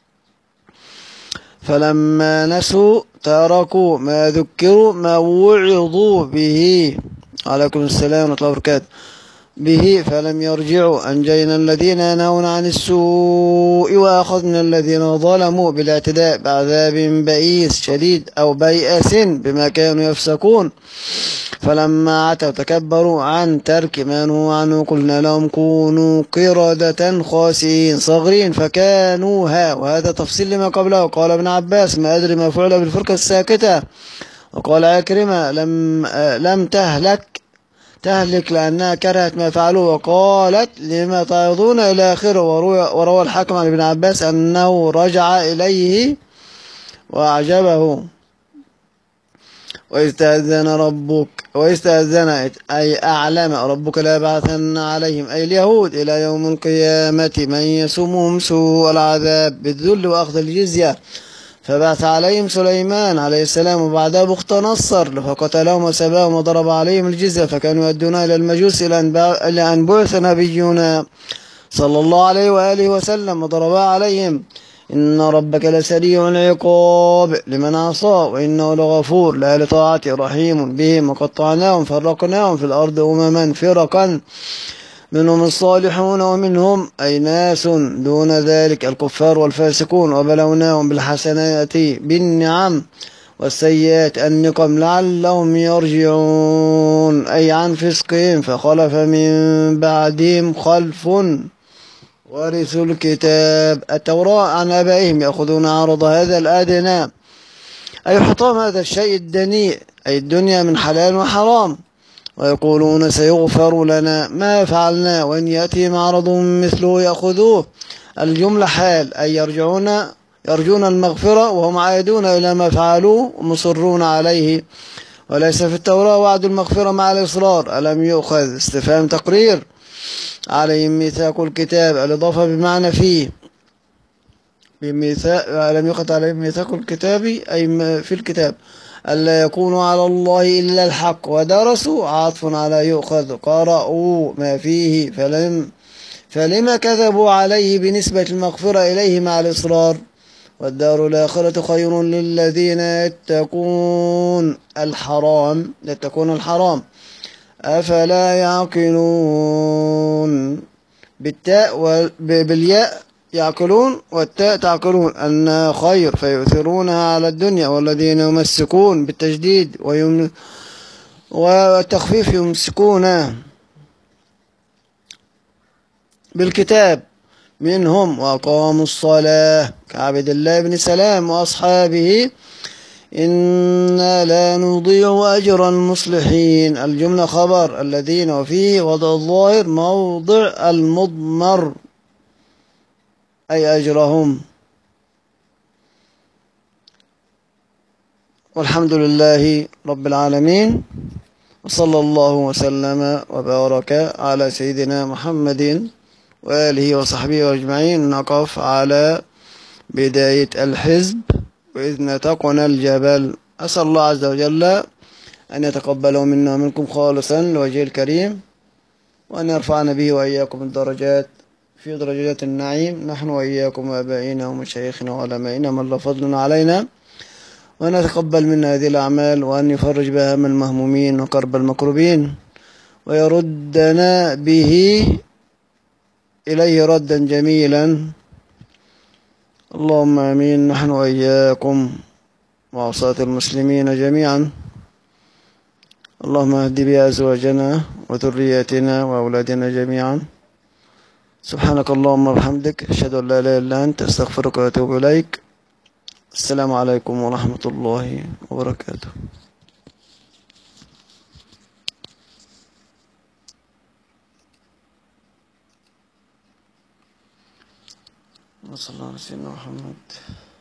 فلما نسوا تركوا ما ذكروا ما وعظوا به عليكم السلام ورحمة الله وبركاته به فلم يرجعوا أنجينا الذين ينهون عن السوء وأخذنا الذين ظلموا بالاعتداء بعذاب بئيس شديد أو بيئس بما كانوا يفسقون. فلما عتوا تكبروا عن ترك ما نهوا عنه قلنا لهم كونوا قردة خاسئين صغيرين فكانوها. وهذا تفصيل لما قبله. قال ابن عباس ما أدري ما فعل بالفرقة الساكتة. وقال عكرمة لم, لم تهلك تهلك لأنها كرهت ما فعلوه. وقالت لما تعظون إلى آخره. وروى الحاكم عن ابن عباس أنه رجع إليه وأعجبه. وإستأذن ربك وإستأذن أي أعلم ربك لا يبعثن عليهم أي اليهود إلى يوم القيامة من يسومهم سوء العذاب بالذل وأخذ الجزية. فبعث عليهم سليمان عليه السلام وبعدها بخت نصر فقتلهم وسباهم وضرب عليهم الجزية فكانوا يؤدون إلى المجوس إلى أن بعث نبينا صلى الله عليه وآله وسلم وضرب عليهم إن ربك لسريع العقاب لمن عصى وإنه لغفور لا لطاعته رحيم بهم. وقطعناهم فرقناهم في الأرض أمما فرقا منهم الصالحون ومنهم أي ناس دون ذلك الكفار والفاسقون. وبلوناهم بالحسنات بالنعم والسيئات النقم لعلهم يرجعون أي عن فسقهم. فخلف من بعدهم خلف ورثوا الكتاب التوراة عن آبائهم يأخذون عرض هذا الأدنى أي حطام هذا الشيء الدنيء أي الدنيا من حلال وحرام ويقولون سيغفر لنا ما فعلنا وإن يأتي معرض مثله يأخذوه. الجملة حال، أي يرجعون يرجون المغفرة وهم عائدون إلى ما فعلوه ومصرون عليه. وليس في التوراة وعد المغفرة مع الإصرار. ألم يؤخذ استفهام تقرير عليهم ميثاق الكتاب، الإضافة بمعنى فيه. بميثاق ألم يؤخذ عليهم ميثاق الكتاب أي في الكتاب ألا يكونوا على الله إلا الحق. ودرسوا عطف على يؤخذ، قرأوا ما فيه فلم فلما كذبوا عليه بنسبة المغفرة إليه مع الإصرار. والدار الآخرة خير للذين يتقون الحرام يتقون الحرام أفلا يعقلون. بالتاء وبالياء يعقلون والتاء تعقلون أنها خير فيؤثرونها على الدنيا. والذين يمسكون بالتجديد ويم والتخفيف يمسكون بالكتاب منهم وأقاموا الصلاة كعبد الله بن سلام وأصحابه إنا لا نضيع أجر المصلحين. الجملة خبر الذين وفيه وضع الظاهر موضع المضمر أي أجرهم. والحمد لله رب العالمين، وصلى الله وسلم وبارك على سيدنا محمد وآله وصحبه أجمعين. نقف على بداية الحزب وإذ نتقنا الجبل. أسأل الله عز وجل أن يتقبله منا ومنكم خالصا لوجهه الكريم، وأن يرفعنا به وإياكم الدرجات في درجات النعيم، نحن وإياكم وآبائنا ومشايخنا وعلمائنا من لا فضل علينا، وأن يتقبل منا هذه الأعمال، وأن يفرج بها هم المهمومين وكرب المكروبين، ويردنا به إليه ردا جميلا. اللهم آمين، نحن وإياكم وعصاة المسلمين جميعا. اللهم اهد بها أزواجنا وذرياتنا وأولادنا جميعا. سبحانك اللهم وبحمدك، أشهد أن لا إله إلا أنت، أستغفرك وأتوب إليك. السلام عليكم ورحمة الله وبركاته. صلى الله على سيدنا محمد.